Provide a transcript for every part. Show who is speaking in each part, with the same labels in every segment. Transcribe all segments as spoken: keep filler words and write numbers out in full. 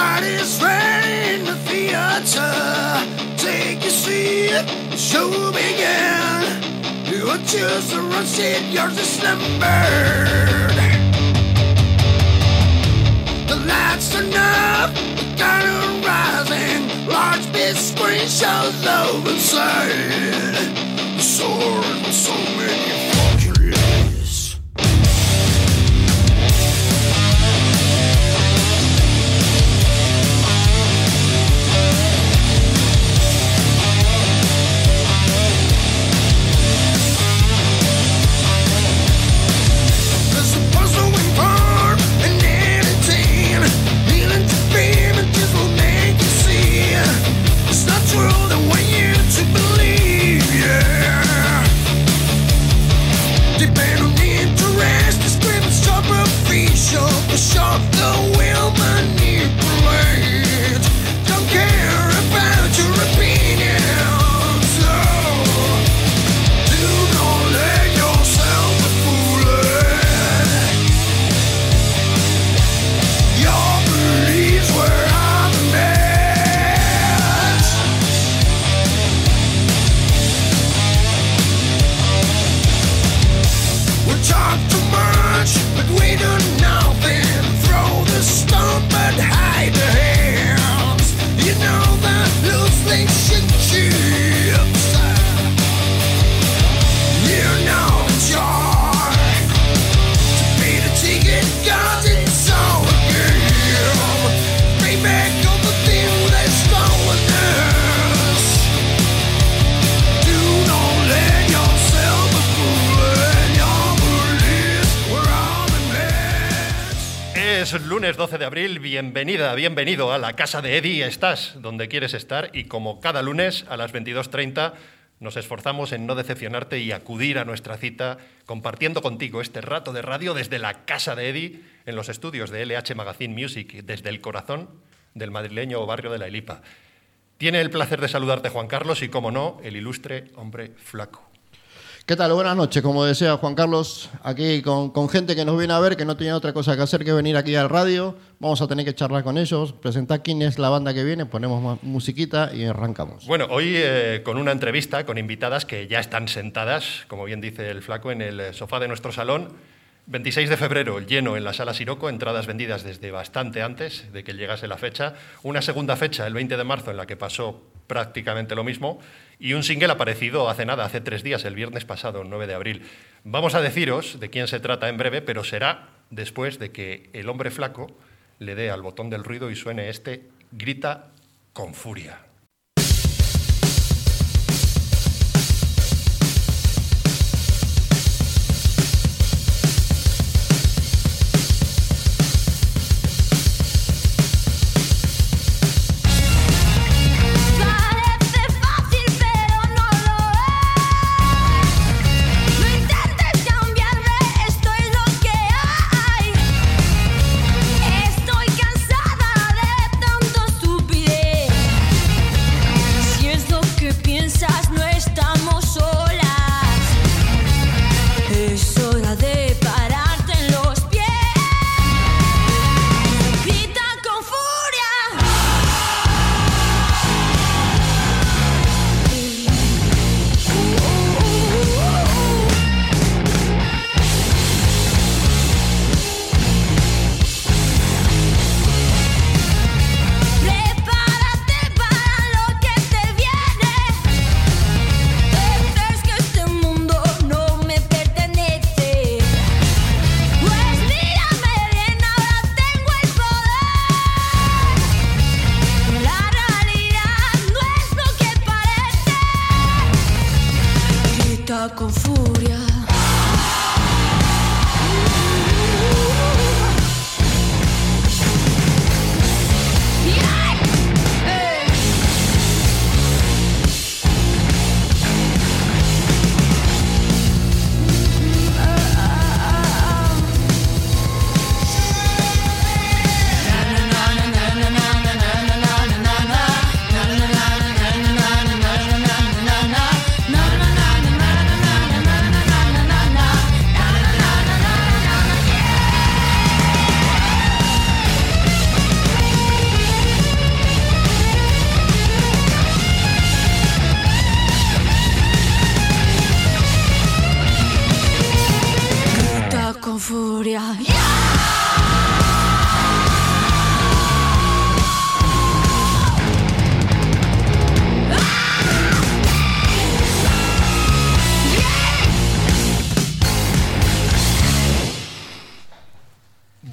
Speaker 1: Everybody's ready in the theater. Take your seat, the show began. You choose the run seat, yours is slumbered. The lights turn up, the curtain rising. Large big screen shows over inside. The sword with so many fucking legs. There's a puzzle we burn and entertain. Kneeling to beam and just will make you see. It's not true that want you to believe, yeah. Depend on the interest, the script is superficial. For sure, the will manipulate. Don't care about your opinions, so do not let yourself be fooled. Your beliefs were on the match. We talk too much, but we do nothing. Throw the stone, but hide the hands. You know that loose like shit chips. You know that you're to pay the ticket, 'cause it's all a game. Pay back all the things that's stolen us. Do not let yourself be fooled. Your beliefs were on the match.
Speaker 2: Es lunes doce de abril, bienvenida, bienvenido a la casa de Eddie. Estás donde quieres estar y como cada lunes a las veintidós treinta nos esforzamos en no decepcionarte y acudir a nuestra cita compartiendo contigo este rato de radio desde la casa de Eddie en los estudios de L H Magazine Music, desde el corazón del madrileño barrio de La Elipa. Tiene el placer de saludarte Juan Carlos y, como no, el ilustre hombre flaco.
Speaker 3: ¿Qué tal? Buenas noches, como decía Juan Carlos, aquí con, con gente que nos viene a ver, que no tiene otra cosa que hacer que venir aquí al radio. Vamos a tener que charlar con ellos, presentar quién es la banda que viene, ponemos ma- musiquita y arrancamos.
Speaker 2: Bueno, hoy eh, con una entrevista con invitadas que ya están sentadas, como bien dice el flaco, en el sofá de nuestro salón. veintiséis de febrero, lleno en la Sala Siroco, entradas vendidas desde bastante antes de que llegase la fecha. Una segunda fecha, el veinte de marzo, en la que pasó prácticamente lo mismo. Y un single aparecido hace nada, hace tres días, el viernes pasado, nueve de abril. Vamos a deciros de quién se trata en breve, pero será después de que el hombre flaco le dé al botón del ruido y suene este Grita con furia.
Speaker 4: Parece fácil pero no lo es. No intentes cambiarme, esto es lo que hay. Estoy cansada de tanta estupidez.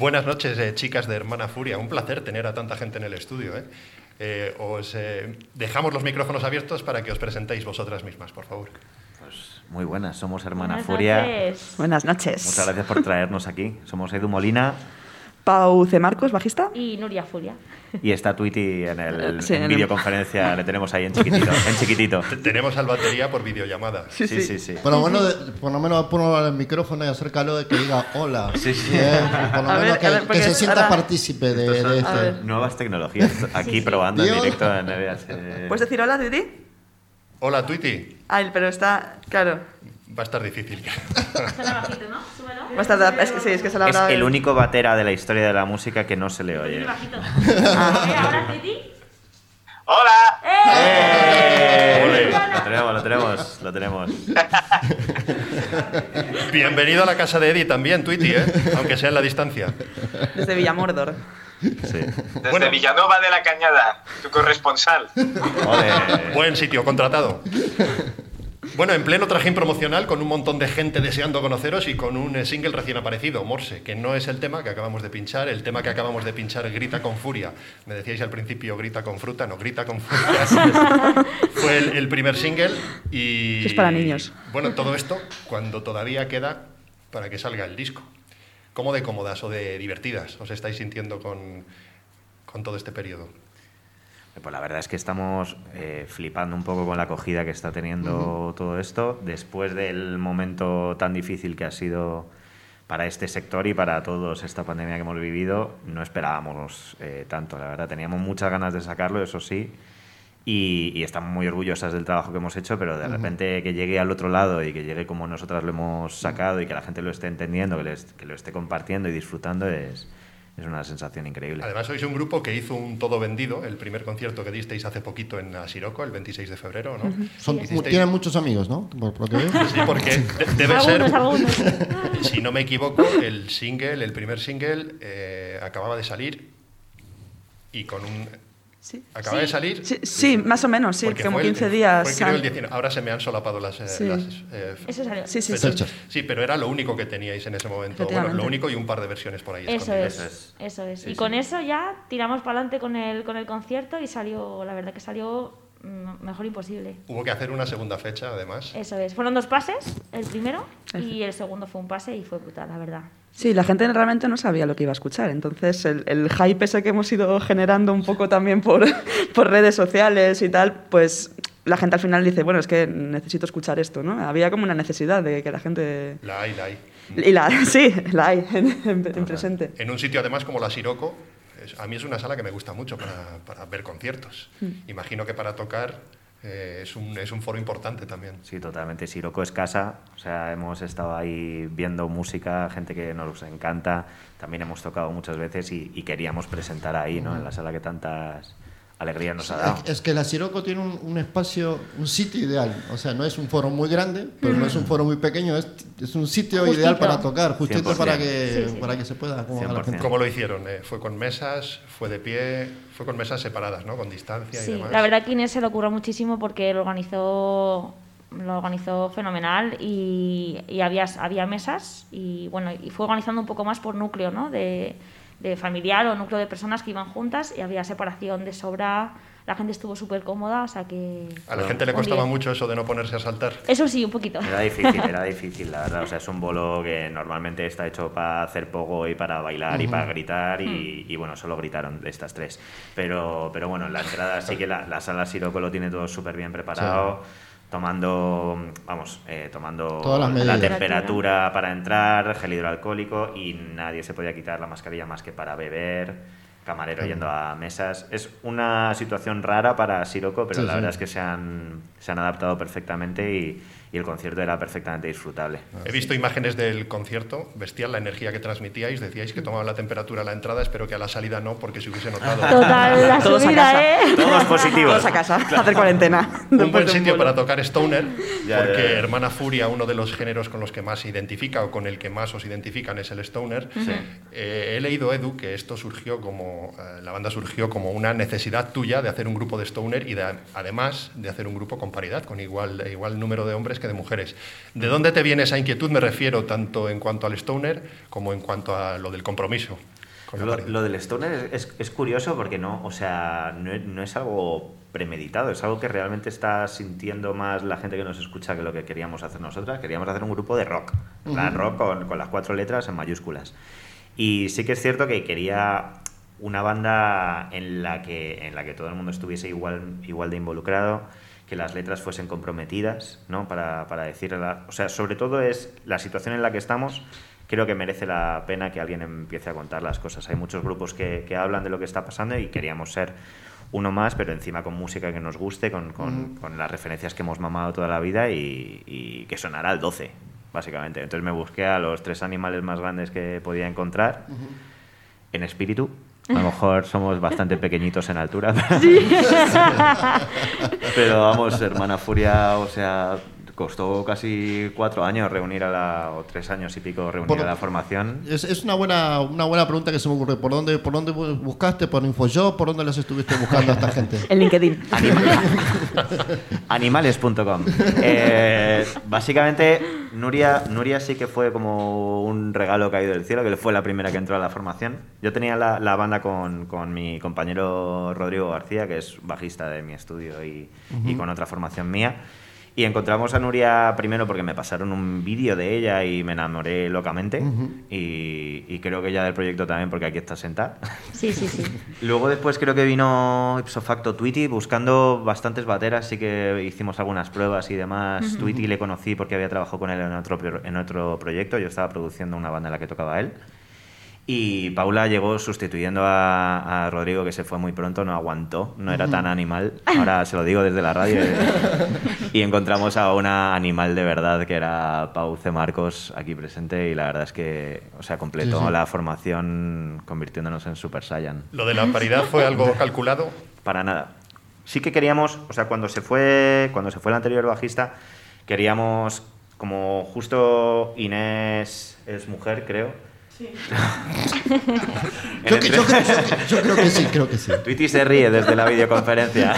Speaker 2: Buenas noches, eh, chicas de Hermana Furia. Un placer tener a tanta gente en el estudio. ¿eh? Eh, os eh, dejamos los micrófonos abiertos para que os presentéis vosotras mismas, por favor.
Speaker 5: Pues muy buenas, somos Hermana
Speaker 6: Buenas
Speaker 5: Furia.
Speaker 6: noches.
Speaker 7: Buenas noches.
Speaker 5: Muchas gracias por traernos aquí. Somos Edu Molina
Speaker 7: Pau C. Marcos, bajista.
Speaker 6: Y Nuria Furia.
Speaker 5: y está Twitty en el
Speaker 7: Sí,
Speaker 5: en
Speaker 7: en el-
Speaker 5: videoconferencia, le tenemos ahí en chiquitito. En chiquitito.
Speaker 2: T- Tenemos al batería por videollamada.
Speaker 5: Sí, sí, sí. sí.
Speaker 3: Por lo menos, de- por lo menos ponlo el micrófono y acércalo de que diga hola.
Speaker 5: Sí, sí.
Speaker 3: Eh, por lo
Speaker 7: A
Speaker 3: menos
Speaker 7: ver,
Speaker 3: que,
Speaker 7: a ver,
Speaker 3: que
Speaker 7: porque
Speaker 3: se sienta
Speaker 7: ahora-
Speaker 3: partícipe de,
Speaker 5: Estos son
Speaker 3: de
Speaker 7: A
Speaker 3: este.
Speaker 7: ver.
Speaker 5: nuevas tecnologías aquí
Speaker 6: Sí, sí.
Speaker 5: probando en
Speaker 3: Dios.
Speaker 5: directo en N B H.
Speaker 7: ¿Puedes decir hola, Didi?
Speaker 2: Hola, Twitty.
Speaker 7: Ay, pero está... Claro.
Speaker 2: Va a estar difícil.
Speaker 6: Suena bajito, ¿no? Súbelo.
Speaker 7: Va a estar... Es que sí, es que se la
Speaker 5: Es
Speaker 7: habrá...
Speaker 5: el único batera de la historia de la música que no se le oye.
Speaker 6: Muy bajito. Eh, ahora, Titi.
Speaker 8: ¡Hola!
Speaker 5: ¡Eh!
Speaker 2: Ole.
Speaker 5: Lo tenemos, lo tenemos, lo tenemos.
Speaker 2: Bienvenido a la casa de Eddie también, Twitty, ¿eh? Aunque sea en la distancia.
Speaker 7: Desde Villamordor.
Speaker 5: Sí.
Speaker 8: Desde
Speaker 2: Bueno.
Speaker 8: Villanova de la Cañada, tu corresponsal.
Speaker 5: Ole.
Speaker 2: Buen sitio, contratado. Bueno, en pleno trajín promocional, con un montón de gente deseando conoceros y con un eh, single recién aparecido, Morse, que no es el tema que acabamos de pinchar. El tema que acabamos de pinchar, Grita con Furia. Me decíais al principio, grita con fruta, no, Grita con Furia. Fue el, el primer single y...
Speaker 7: Eso es para niños.
Speaker 2: Bueno, todo esto cuando todavía queda para que salga el disco. ¿Cómo de cómodas o de divertidas os estáis sintiendo con, con todo este periodo?
Speaker 5: Pues la verdad es que estamos eh, flipando un poco con la acogida que está teniendo todo esto, después del momento tan difícil que ha sido para este sector y para todos esta pandemia que hemos vivido. No esperábamos eh, tanto, la verdad. Teníamos muchas ganas de sacarlo, eso sí, y, y estamos muy orgullosas del trabajo que hemos hecho, pero de repente que llegue al otro lado y que llegue como nosotras lo hemos sacado y que la gente lo esté entendiendo, que, les- que lo esté compartiendo y disfrutando, es... Es una sensación increíble.
Speaker 2: Además, sois un grupo que hizo un todo vendido, el primer concierto que disteis hace poquito en la Siroco, el veintiséis de febrero, ¿no?
Speaker 3: Son-
Speaker 2: Hicisteis-
Speaker 3: tienen muchos amigos, ¿no? Por, por lo que veo.
Speaker 2: Sí, porque de- debe ser,
Speaker 6: Algunos, algunos.
Speaker 2: si no me equivoco, el single, el primer single, eh, acababa de salir y con un...
Speaker 7: Sí.
Speaker 2: ¿Acaba
Speaker 6: Sí.
Speaker 2: de salir?
Speaker 7: Sí, sí, más o menos, sí,
Speaker 2: Porque
Speaker 7: como
Speaker 2: fue el-
Speaker 7: quince días.
Speaker 2: Fue creo el
Speaker 7: an-
Speaker 2: diecinueve. Ahora se me han solapado las... eh,
Speaker 7: Sí.
Speaker 2: las, eh,
Speaker 6: Eso salió.
Speaker 7: Sí, sí, sí.
Speaker 2: fechas.
Speaker 3: Fechas.
Speaker 2: Sí, pero era lo único que teníais en ese momento. Bueno,
Speaker 7: Efectivamente.
Speaker 2: lo único y un par de versiones por ahí
Speaker 6: Eso
Speaker 2: escondidas.
Speaker 6: es,
Speaker 5: Eso es.
Speaker 6: eso es.
Speaker 5: Sí,
Speaker 6: y
Speaker 5: sí.
Speaker 6: con eso ya tiramos para adelante con el, con el concierto y salió, la verdad que salió mm, mejor imposible.
Speaker 2: Hubo que hacer una segunda fecha, además.
Speaker 6: Eso es. Fueron dos pases, el primero, y el segundo fue un pase y fue brutal, la verdad.
Speaker 7: Sí, la gente realmente no sabía lo que iba a escuchar. Entonces, el, el hype ese que hemos ido generando un poco también por, por redes sociales y tal, pues la gente al final dice, bueno, es que necesito escuchar esto, ¿no? Había como una necesidad de que la gente...
Speaker 2: La hay, la hay.
Speaker 7: Y la, sí, la hay en, en- en presente.
Speaker 2: En un sitio, además, como la Siroco, es- a mí es una sala que me gusta mucho para, para ver conciertos.
Speaker 7: Mm.
Speaker 2: Imagino que para tocar eh, es, un, es un foro importante también.
Speaker 5: Sí, totalmente. Siroco es casa. O sea, hemos estado ahí viendo música, gente que nos encanta. También hemos tocado muchas veces y, y queríamos presentar ahí, ¿no? En la sala que tantas alegrías nos ha dado.
Speaker 3: Es, es que la Siroco tiene un, un espacio, un sitio ideal. O sea, no es un foro muy grande, pero no es un foro muy pequeño. Es, es un sitio
Speaker 6: Justito.
Speaker 3: ideal para tocar, justito
Speaker 5: cien por
Speaker 3: para
Speaker 5: ciento.
Speaker 3: que,
Speaker 6: Sí, sí.
Speaker 3: para que se pueda acomodar la
Speaker 5: cien por
Speaker 3: gente.
Speaker 5: ciento.
Speaker 2: ¿Cómo lo hicieron? Eh, ¿Fue con mesas? ¿Fue de pie? ¿Fue con mesas separadas, ¿no? Con distancia y
Speaker 6: Sí,
Speaker 2: demás.
Speaker 6: la verdad que Inés se lo curró muchísimo porque lo organizó, lo organizó fenomenal y, y había, había mesas y bueno, y fue organizando un poco más por núcleo, ¿no? De, de familiar o núcleo de personas que iban juntas y había separación de sobra. La gente estuvo súper cómoda, o sea que...
Speaker 2: A la gente le
Speaker 6: Un
Speaker 2: costaba
Speaker 6: diez.
Speaker 2: mucho eso de no ponerse a saltar.
Speaker 6: Eso sí, un poquito.
Speaker 5: Era difícil, era difícil, la verdad. O sea, es un bolo que normalmente está hecho para hacer pogo y para bailar y para gritar y, y, bueno, solo gritaron de estas tres. Pero, pero bueno, en la entrada sí que la, la sala Siroco lo tiene todo súper bien preparado. Tomando, vamos, eh, tomando
Speaker 3: Todas las
Speaker 5: la
Speaker 3: medidas.
Speaker 5: temperatura para entrar, gel hidroalcohólico y nadie se podía quitar la mascarilla más que para beber, camarero yendo a mesas. Es una situación rara para Siroco, pero
Speaker 3: Sí,
Speaker 5: la
Speaker 3: sí.
Speaker 5: verdad es que se han, se han adaptado perfectamente y, y el concierto era perfectamente disfrutable.
Speaker 2: He visto imágenes del concierto, bestial la energía que transmitíais, decíais que tomaban la temperatura a la entrada, espero que a la salida no, porque se hubiese notado.
Speaker 6: Total, la
Speaker 7: Todos a
Speaker 6: subida,
Speaker 7: casa.
Speaker 6: ¿eh?
Speaker 5: Todos positivos.
Speaker 7: Todos a casa, a hacer cuarentena.
Speaker 2: Un
Speaker 7: después
Speaker 2: buen
Speaker 7: de un
Speaker 2: sitio
Speaker 7: bolo.
Speaker 2: para tocar Stoner,
Speaker 5: Ya,
Speaker 2: porque
Speaker 5: ya, ya.
Speaker 2: Hermana Furia, uno de los géneros con los que más se identifica o con el que más os identifican es el Stoner. Eh, he leído, Edu, que esto surgió como, eh, la banda surgió como una necesidad tuya de hacer un grupo de Stoner y de, además de hacer un grupo con paridad, con igual, igual número de hombres que de mujeres. ¿De dónde te viene esa inquietud? Me refiero tanto en cuanto al Stoner como en cuanto a lo del compromiso con la
Speaker 5: Lo,
Speaker 2: paridad.
Speaker 5: lo del stoner es, es, es curioso porque no, o sea, no, es- no es algo premeditado, es algo que realmente está sintiendo más la gente que nos escucha que lo que queríamos hacer nosotras. Queríamos hacer un grupo de rock, en plan rock con, con las cuatro letras en mayúsculas. Y sí que es cierto que quería una banda en la que, en la que todo el mundo estuviese igual, igual de involucrado, que las letras fuesen comprometidas, ¿no? Para, para decir, la- o sea, sobre todo es la situación en la que estamos. Creo que merece la pena que alguien empiece a contar las cosas. Hay muchos grupos que, que hablan de lo que está pasando y queríamos ser uno más, pero encima con música que nos guste, con, con, con las referencias que hemos mamado toda la vida y, y que sonara al doce, básicamente. Entonces me busqué a los tres animales más grandes que podía encontrar en espíritu. A lo mejor somos bastante pequeñitos en altura. Pero vamos, Hermana Furia, o sea, costó casi cuatro años reunir a la, o tres años y pico reunir
Speaker 3: Por-
Speaker 5: a la formación.
Speaker 3: Es, es una buena una buena pregunta que se me ocurre. ¿Por dónde, por dónde bu- buscaste? ¿Por InfoJob? ¿Por dónde les estuviste buscando a esta gente?
Speaker 7: En LinkedIn.
Speaker 5: Animales punto com. Eh, básicamente, Nuria, Nuria sí que fue como un regalo caído del cielo, que fue la primera que entró a la formación. Yo tenía la, la banda con, con mi compañero Rodrigo García, que es bajista de mi estudio y, y con otra formación mía. Y encontramos a Nuria primero porque me pasaron un vídeo de ella y me enamoré locamente. y, y creo que ella del proyecto también, porque aquí está sentada.
Speaker 6: Sí, sí, sí.
Speaker 5: Luego después creo que vino ipso facto Tweety buscando bastantes bateras, sí que hicimos algunas pruebas y demás. Tweety le conocí porque había trabajado con él en otro, pro- en otro proyecto, yo estaba produciendo una banda en la que tocaba él. Y Paula llegó sustituyendo a, a Rodrigo, que se fue muy pronto, no aguantó, no era tan animal. Ahora se lo digo desde la radio. eh. Y encontramos a una animal de verdad, que era Pau C. Marcos, aquí presente, y la verdad es que, o sea, completó
Speaker 3: Sí, sí.
Speaker 5: la formación convirtiéndonos en Super Saiyan.
Speaker 2: ¿Lo de la paridad fue algo calculado?
Speaker 5: Para nada. Sí que queríamos, o sea, cuando se fue, cuando se fue el anterior bajista, queríamos, como justo Inés es mujer, creo. En
Speaker 3: Yo, que-
Speaker 5: entre-
Speaker 3: yo creo- yo- yo creo que sí, creo que sí.
Speaker 5: Tweety se ríe desde la videoconferencia.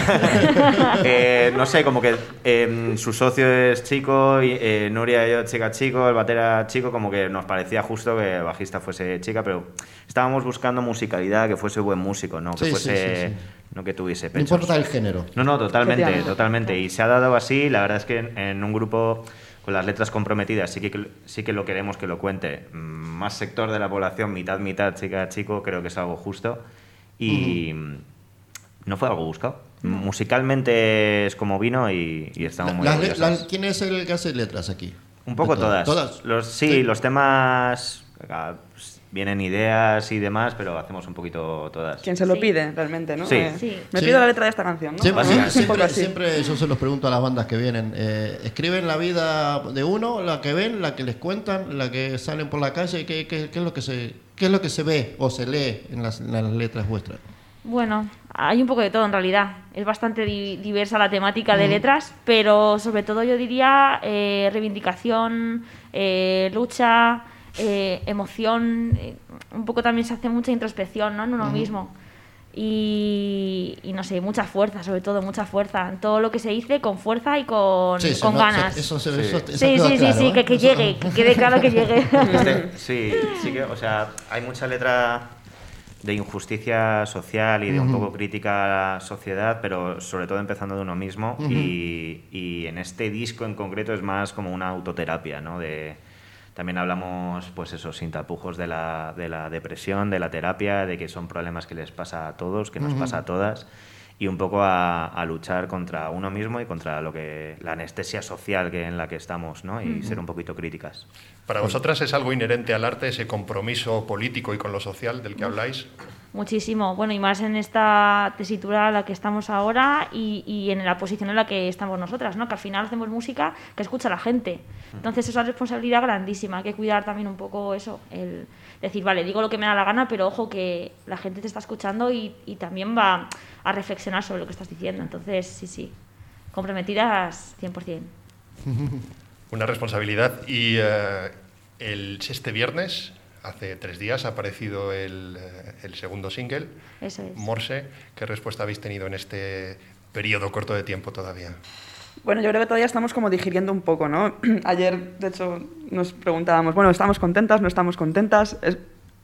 Speaker 5: Eh, no sé, como que eh, su socio es chico, y, eh, Nuria y yo chica chico, el batera chico, como que nos parecía justo que el bajista fuese chica, pero estábamos buscando musicalidad, que fuese buen músico, no que
Speaker 3: Sí, sí,
Speaker 5: fuese,
Speaker 3: sí, sí.
Speaker 5: no que tuviese
Speaker 3: No
Speaker 5: pechos.
Speaker 3: importa el género.
Speaker 5: No, no, totalmente,
Speaker 7: Efectivamente.
Speaker 5: totalmente. Y se ha dado así, la verdad es que en, en un grupo con las letras comprometidas sí que, sí que lo queremos que lo cuente. Mm, Más sector de la población, mitad, mitad, chica, chico, creo que es algo justo. Y no fue algo buscado. Musicalmente es como vino y, y estamos muy
Speaker 3: Las le-
Speaker 5: orgullosas.
Speaker 3: las- ¿Quién es el que hace letras aquí?
Speaker 5: Un poco
Speaker 3: De
Speaker 5: todas.
Speaker 3: ¿Todas?
Speaker 5: Los, sí,
Speaker 3: Sí.
Speaker 5: los temas... ah, pues, vienen ideas y demás, pero hacemos un poquito todas.
Speaker 7: Quien se lo
Speaker 6: Sí.
Speaker 7: pide, realmente, ¿no?
Speaker 5: Sí.
Speaker 7: Eh,
Speaker 6: Sí.
Speaker 7: Me
Speaker 3: Sí.
Speaker 7: pido la letra de esta canción, ¿no?
Speaker 3: Siempre,
Speaker 7: Ah,
Speaker 3: siempre,
Speaker 7: es un poco
Speaker 3: siempre,
Speaker 7: así.
Speaker 3: siempre yo se los pregunto a las bandas que vienen. eh, ¿Escriben la vida de uno, la que ven, la que les cuentan, la que salen por la calle? ¿Qué, qué- qué es, lo que se, qué es lo que se ve o se lee en las, en las letras vuestras?
Speaker 6: Bueno, hay un poco de todo en realidad. Es bastante di- diversa la temática de letras, pero sobre todo yo diría eh, reivindicación, eh, lucha, eh, emoción. eh, un poco también se hace mucha introspección, ¿no? En uno mismo. Y, y no sé, mucha fuerza, sobre todo, mucha fuerza. En todo lo que se dice, con fuerza y con,
Speaker 3: Sí, se
Speaker 6: con
Speaker 3: no-
Speaker 6: ganas.
Speaker 3: se- eso se-
Speaker 5: Sí.
Speaker 3: eso- eso
Speaker 6: Sí,
Speaker 3: queda
Speaker 6: sí, sí,
Speaker 3: claro,
Speaker 6: sí,
Speaker 3: ¿eh?
Speaker 6: que, que
Speaker 3: Eso-
Speaker 6: llegue, que quede claro que llegue.
Speaker 5: Este- sí, sí que, o sea, hay mucha letra de injusticia social y de un poco crítica a la sociedad, pero sobre todo empezando de uno mismo. y, y en este disco en concreto es más como una autoterapia, ¿no? De, también hablamos, pues eso, sin tapujos de la, de la depresión, de la terapia, de que son problemas que les pasa a todos, que nos pasa a todas, y un poco a, a luchar contra uno mismo y contra lo que la anestesia social que en la que estamos, ¿no? Y ser un poquito críticas.
Speaker 2: ¿Para vosotras es algo inherente al arte, ese compromiso político y con lo social del que habláis?
Speaker 6: Muchísimo. Bueno, y más en esta tesitura en la que estamos ahora y, y en la posición en la que estamos nosotras, ¿no? Que al final hacemos música que escucha la gente. Entonces es una responsabilidad grandísima. Hay que cuidar también un poco eso, el decir, vale, digo lo que me da la gana, pero ojo que la gente te está escuchando y, y también va a reflexionar sobre lo que estás diciendo. Entonces, sí, sí, comprometidas cien por ciento.
Speaker 2: Una responsabilidad. Y eh, el, este viernes, hace tres días, ha aparecido el, eh, el segundo single,
Speaker 6: Eso es.
Speaker 2: Morse. ¿Qué respuesta habéis tenido en este periodo corto de tiempo todavía?
Speaker 7: Bueno, yo creo que todavía estamos como digiriendo un poco, ¿no? Ayer, de hecho, nos preguntábamos, bueno, ¿estamos contentas? ¿No estamos contentas? Es-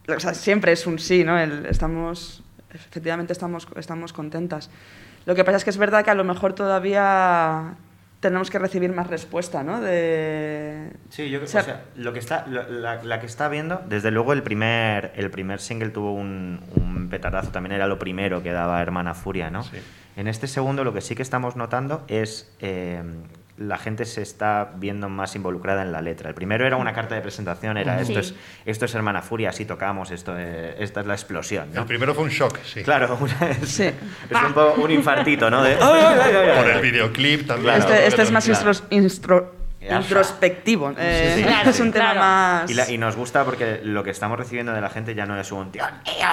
Speaker 7: o sea, siempre es un sí, ¿no? El, estamos, efectivamente estamos, estamos contentas. Lo que pasa es que es verdad que a lo mejor todavía tenemos que recibir más respuesta, ¿no? De...
Speaker 5: Sí, yo creo
Speaker 7: o sea,
Speaker 5: o sea, lo que está, lo- la, la que está viendo, desde luego el primer, el primer single tuvo un, un petardazo, también era lo primero que daba Hermana Furia, ¿no?
Speaker 2: Sí.
Speaker 5: En este segundo lo que sí que estamos notando es eh, la gente se está viendo más involucrada en la letra. El primero era una carta de presentación, era
Speaker 6: Sí.
Speaker 5: esto es esto es Hermana Furia, así tocamos, esto es- esta es la explosión, ¿no?
Speaker 2: El primero fue un shock, sí.
Speaker 5: Claro, una- es,
Speaker 7: Sí.
Speaker 5: es un poco un infartito, ¿no? De, ¡ay, ay, ay, ay, ay!
Speaker 2: Por el videoclip también.
Speaker 5: Claro.
Speaker 7: este, este es más
Speaker 5: claro.
Speaker 7: instro- instro-
Speaker 5: Ya.
Speaker 7: introspectivo. eh,
Speaker 5: sí.
Speaker 6: Claro,
Speaker 7: es un tema
Speaker 6: claro.
Speaker 7: más...
Speaker 5: Y, la- y nos gusta porque lo que estamos recibiendo de la gente ya no es un tío,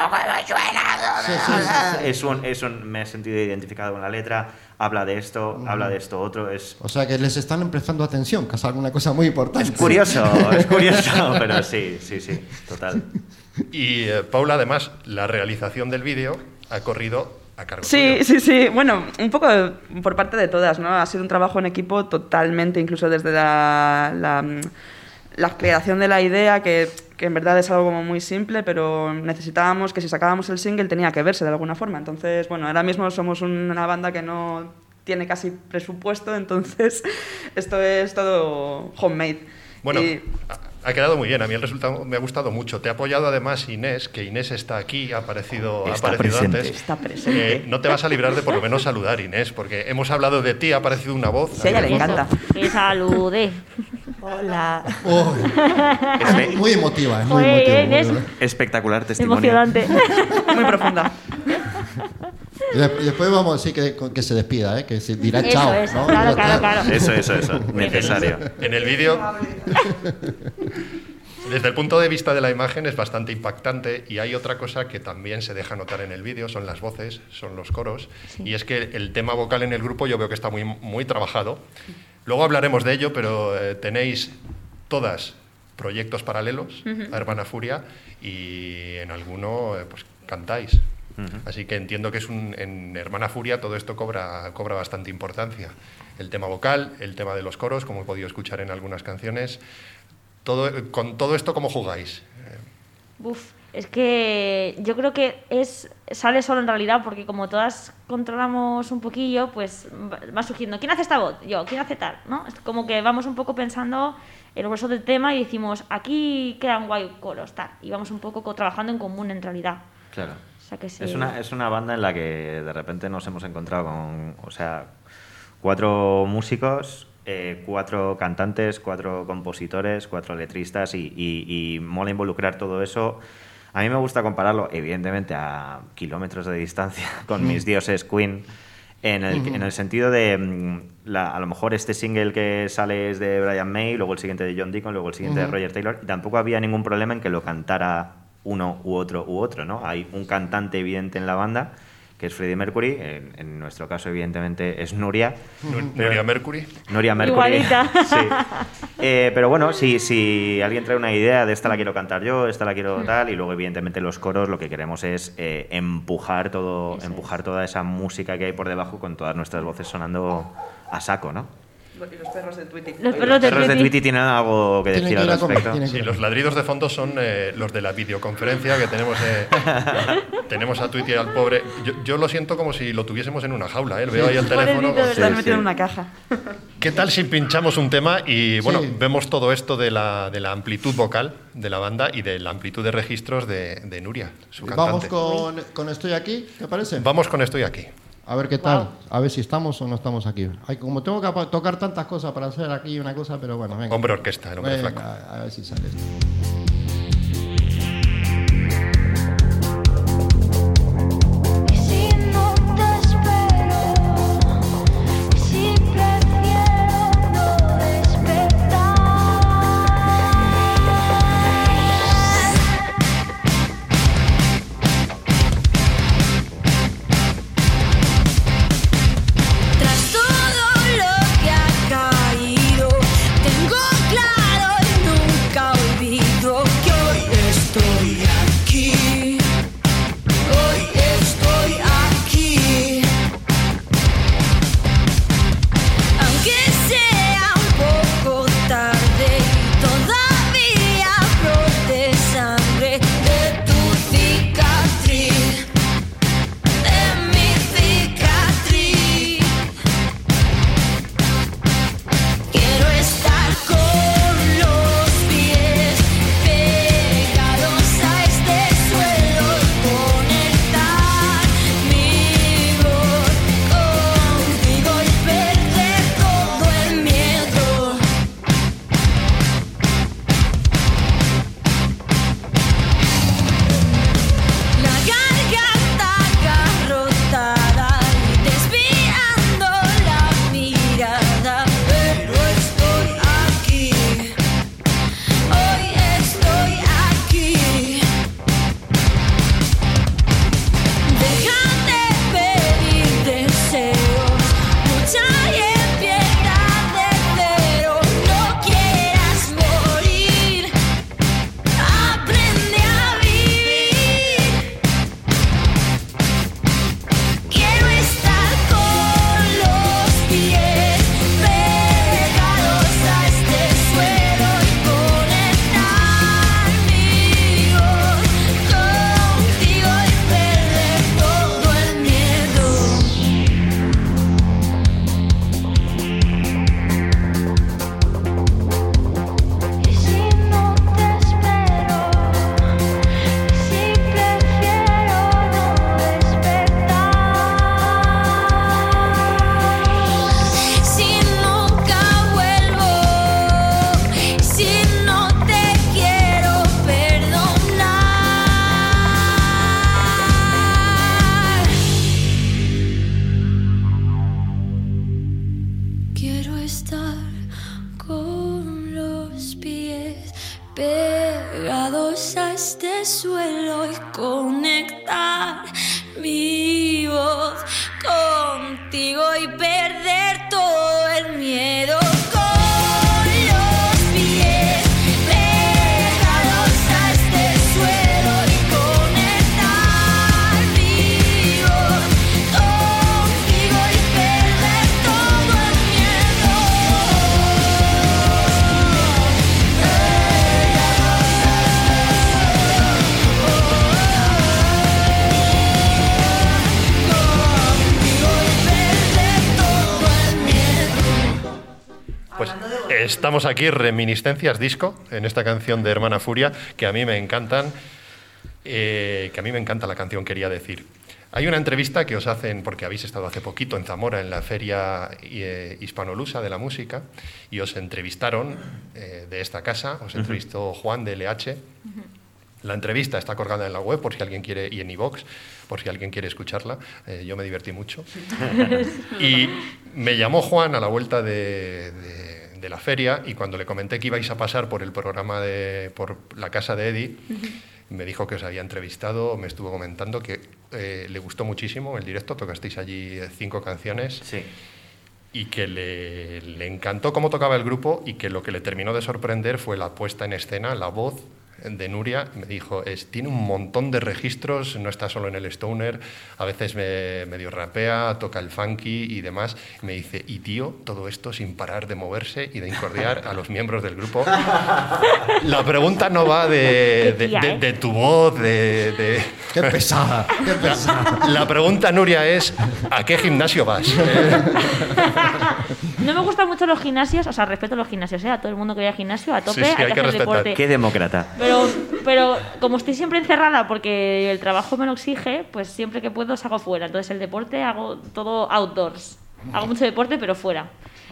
Speaker 5: es un, es un me he sentido identificado con la letra, habla de esto, habla de esto otro, es,
Speaker 3: O sea que les están prestando atención, que es alguna cosa muy importante.
Speaker 5: es curioso, es curioso, pero sí, sí, sí, total.
Speaker 2: Y eh, Paula, además, la realización del vídeo ha corrido a cargo
Speaker 7: Sí,
Speaker 2: tuyo.
Speaker 7: sí, sí. Bueno, un poco por parte de todas, ¿no? Ha sido un trabajo en equipo totalmente, incluso desde la, la, la creación de la idea, que, que en verdad es algo como muy simple, pero necesitábamos que si sacábamos el single tenía que verse de alguna forma. Entonces, bueno, ahora mismo somos una banda que no tiene casi presupuesto, entonces esto es todo homemade.
Speaker 2: Bueno,
Speaker 7: Y-
Speaker 2: ha- ha quedado muy bien. A mí el resultado me ha gustado mucho. Te ha apoyado además Inés, que Inés está aquí, ha aparecido, ha
Speaker 5: Está
Speaker 2: aparecido
Speaker 5: presente.
Speaker 2: antes.
Speaker 7: Está presente.
Speaker 2: Eh, no te vas a librar de por lo menos saludar, Inés, porque hemos hablado de ti, ha aparecido una voz.
Speaker 7: Sí, a ella le
Speaker 2: Hay una voz.
Speaker 7: encanta.
Speaker 6: Que salude.
Speaker 7: Hola.
Speaker 3: Uy,
Speaker 5: Espe-
Speaker 3: muy emotiva, es muy
Speaker 6: Oye,
Speaker 3: emotiva.
Speaker 6: Inés.
Speaker 3: muy-
Speaker 5: espectacular testimonio.
Speaker 6: Emocionante.
Speaker 7: Muy profunda.
Speaker 3: Y de- y después vamos a decir que, que se despida, ¿eh? Que se dirá
Speaker 6: Eso
Speaker 3: chao.
Speaker 6: es,
Speaker 3: ¿no?
Speaker 6: claro,
Speaker 3: Ya
Speaker 6: claro,
Speaker 3: está.
Speaker 6: claro.
Speaker 5: Eso, eso, eso, necesario.
Speaker 2: En el vídeo, desde el punto de vista de la imagen, es bastante impactante y hay otra cosa que también se deja notar en el vídeo, son las voces, son los coros,
Speaker 6: Sí.
Speaker 2: y es que el tema vocal en el grupo yo veo que está muy, muy trabajado. Luego hablaremos de ello, pero eh, tenéis todas proyectos paralelos a Hermana Furia y en alguno eh, pues cantáis. Así que entiendo que es un, en Hermana Furia todo esto cobra, cobra bastante importancia. El tema vocal, el tema de los coros, como he podido escuchar en algunas canciones. Todo, con todo esto, ¿cómo jugáis?
Speaker 6: Uf, es que yo creo que es sale solo en realidad porque como todas controlamos un poquillo, pues va- va surgiendo. ¿Quién hace esta voz? Yo. ¿Quién hace tal? ¿No? Es como que vamos un poco pensando el grueso del tema y decimos, aquí quedan guay coros, tal. Y vamos un poco co- trabajando en común en realidad.
Speaker 5: Claro.
Speaker 6: O sea que sí.
Speaker 5: Es una, es una banda en la que de repente nos hemos encontrado con, o sea, cuatro músicos, eh, cuatro cantantes, cuatro compositores, cuatro letristas y, y- y mola involucrar todo eso. A mí me gusta compararlo, evidentemente, a kilómetros de distancia con mis dioses Queen, en el, en el sentido de, mm, la- a lo mejor este single que sale es de Brian May, luego el siguiente de John Deacon, luego el siguiente de Roger Taylor, y tampoco había ningún problema en que lo cantara uno u otro u otro, ¿no? Hay un cantante evidente en la banda, que es Freddie Mercury, en, en nuestro caso evidentemente es Nuria.
Speaker 2: Nu- Nuria Mercury.
Speaker 5: Nuria Mercury.
Speaker 6: Igualita.
Speaker 5: Sí. Eh, pero bueno, si, si alguien trae una idea de esta la quiero cantar yo, esta la quiero tal, y luego evidentemente los coros lo que queremos es eh, empujar todo,
Speaker 6: Eso
Speaker 5: empujar toda esa música que hay por debajo con todas nuestras voces sonando a saco, ¿no?
Speaker 7: Y los perros de Tweety.
Speaker 6: Los
Speaker 5: Oye,
Speaker 6: perros de
Speaker 5: perros de
Speaker 6: Tweety.
Speaker 5: Tweety tienen algo que
Speaker 3: Tienen
Speaker 5: decir
Speaker 3: que
Speaker 5: al
Speaker 3: ir a comer,
Speaker 5: respecto.
Speaker 3: tienen
Speaker 2: Sí, los ladridos de fondo son eh, los de la videoconferencia que tenemos. eh, tenemos a Twitty al pobre. Yo, yo lo siento como si lo tuviésemos en una jaula. ¿eh? Veo ahí el teléfono.
Speaker 6: Pobrecito,
Speaker 7: Están
Speaker 5: Sí,
Speaker 7: metidos
Speaker 5: sí.
Speaker 7: en una caja.
Speaker 2: ¿Qué tal si pinchamos un tema y bueno,
Speaker 3: Sí.
Speaker 2: vemos todo esto de la, de la amplitud vocal de la banda y de la amplitud de registros de, de Nuria, su
Speaker 3: Vamos
Speaker 2: cantante?
Speaker 3: con, con Estoy aquí, ¿te parece?
Speaker 2: Vamos con Estoy aquí.
Speaker 3: A ver qué tal, a ver si estamos o no estamos aquí. Ay, como tengo que apa- tocar tantas cosas para hacer aquí una cosa, pero bueno, venga.
Speaker 2: Hombre orquesta, el hombre
Speaker 3: Venga,
Speaker 2: flaco.
Speaker 3: a ver si sale esto.
Speaker 4: Y si no te espero, y si prefiero no despertar. Tras todo lo que ha caído, tengo claro y nunca olvido este suelo y conectar mi voz contigo y perder todo el miedo. Con los pies pegados a este suelo y conectar mi voz contigo y perder todo el miedo.
Speaker 2: Pues estamos aquí, Reminiscencias Disco, en esta canción de Hermana Furia, que a mí me encantan, eh, que a mí me encanta la canción, quería decir. Hay una entrevista que os hacen, porque habéis estado hace poquito en Zamora, en la Feria eh, Hispanolusa de la Música, y os entrevistaron eh, de esta casa, os entrevistó Juan de L H. La entrevista está colgada en la web, por si alguien quiere, y en iVoox, por si alguien quiere escucharla. Eh, yo me divertí mucho. Y me llamó Juan a la vuelta de, de, de la feria, y cuando le comenté que ibais a pasar por el programa de por la casa de Eddie, me dijo que os había entrevistado, me estuvo comentando que eh, le gustó muchísimo el directo, tocasteis allí cinco canciones.
Speaker 5: Sí.
Speaker 2: Y que le, le encantó cómo tocaba el grupo, y que lo que le terminó de sorprender fue la puesta en escena, la voz de Nuria. Me dijo, es, tiene un montón de registros, no está solo en el stoner, a veces me, medio rapea, toca el funky y demás. Me dice, y tío, todo esto sin parar de moverse y de incordiar a los miembros del grupo. La pregunta no va de, de, de, de tu voz, de... de...
Speaker 3: Qué pesada, qué pesada.
Speaker 2: La, la pregunta, Nuria, es, ¿a qué gimnasio vas?
Speaker 6: No me gustan mucho los gimnasios, o sea, respeto los gimnasios, ¿eh? A todo el mundo que vaya al gimnasio, a tope,
Speaker 2: Sí, sí,
Speaker 6: hay,
Speaker 2: hay
Speaker 6: que
Speaker 2: que
Speaker 6: hacer
Speaker 2: respetar.
Speaker 6: deporte.
Speaker 5: Qué demócrata.
Speaker 6: Pero, pero como estoy siempre encerrada porque el trabajo me lo exige, pues siempre que puedo salgo fuera. Entonces el deporte hago todo outdoors. Hago mucho deporte, pero fuera.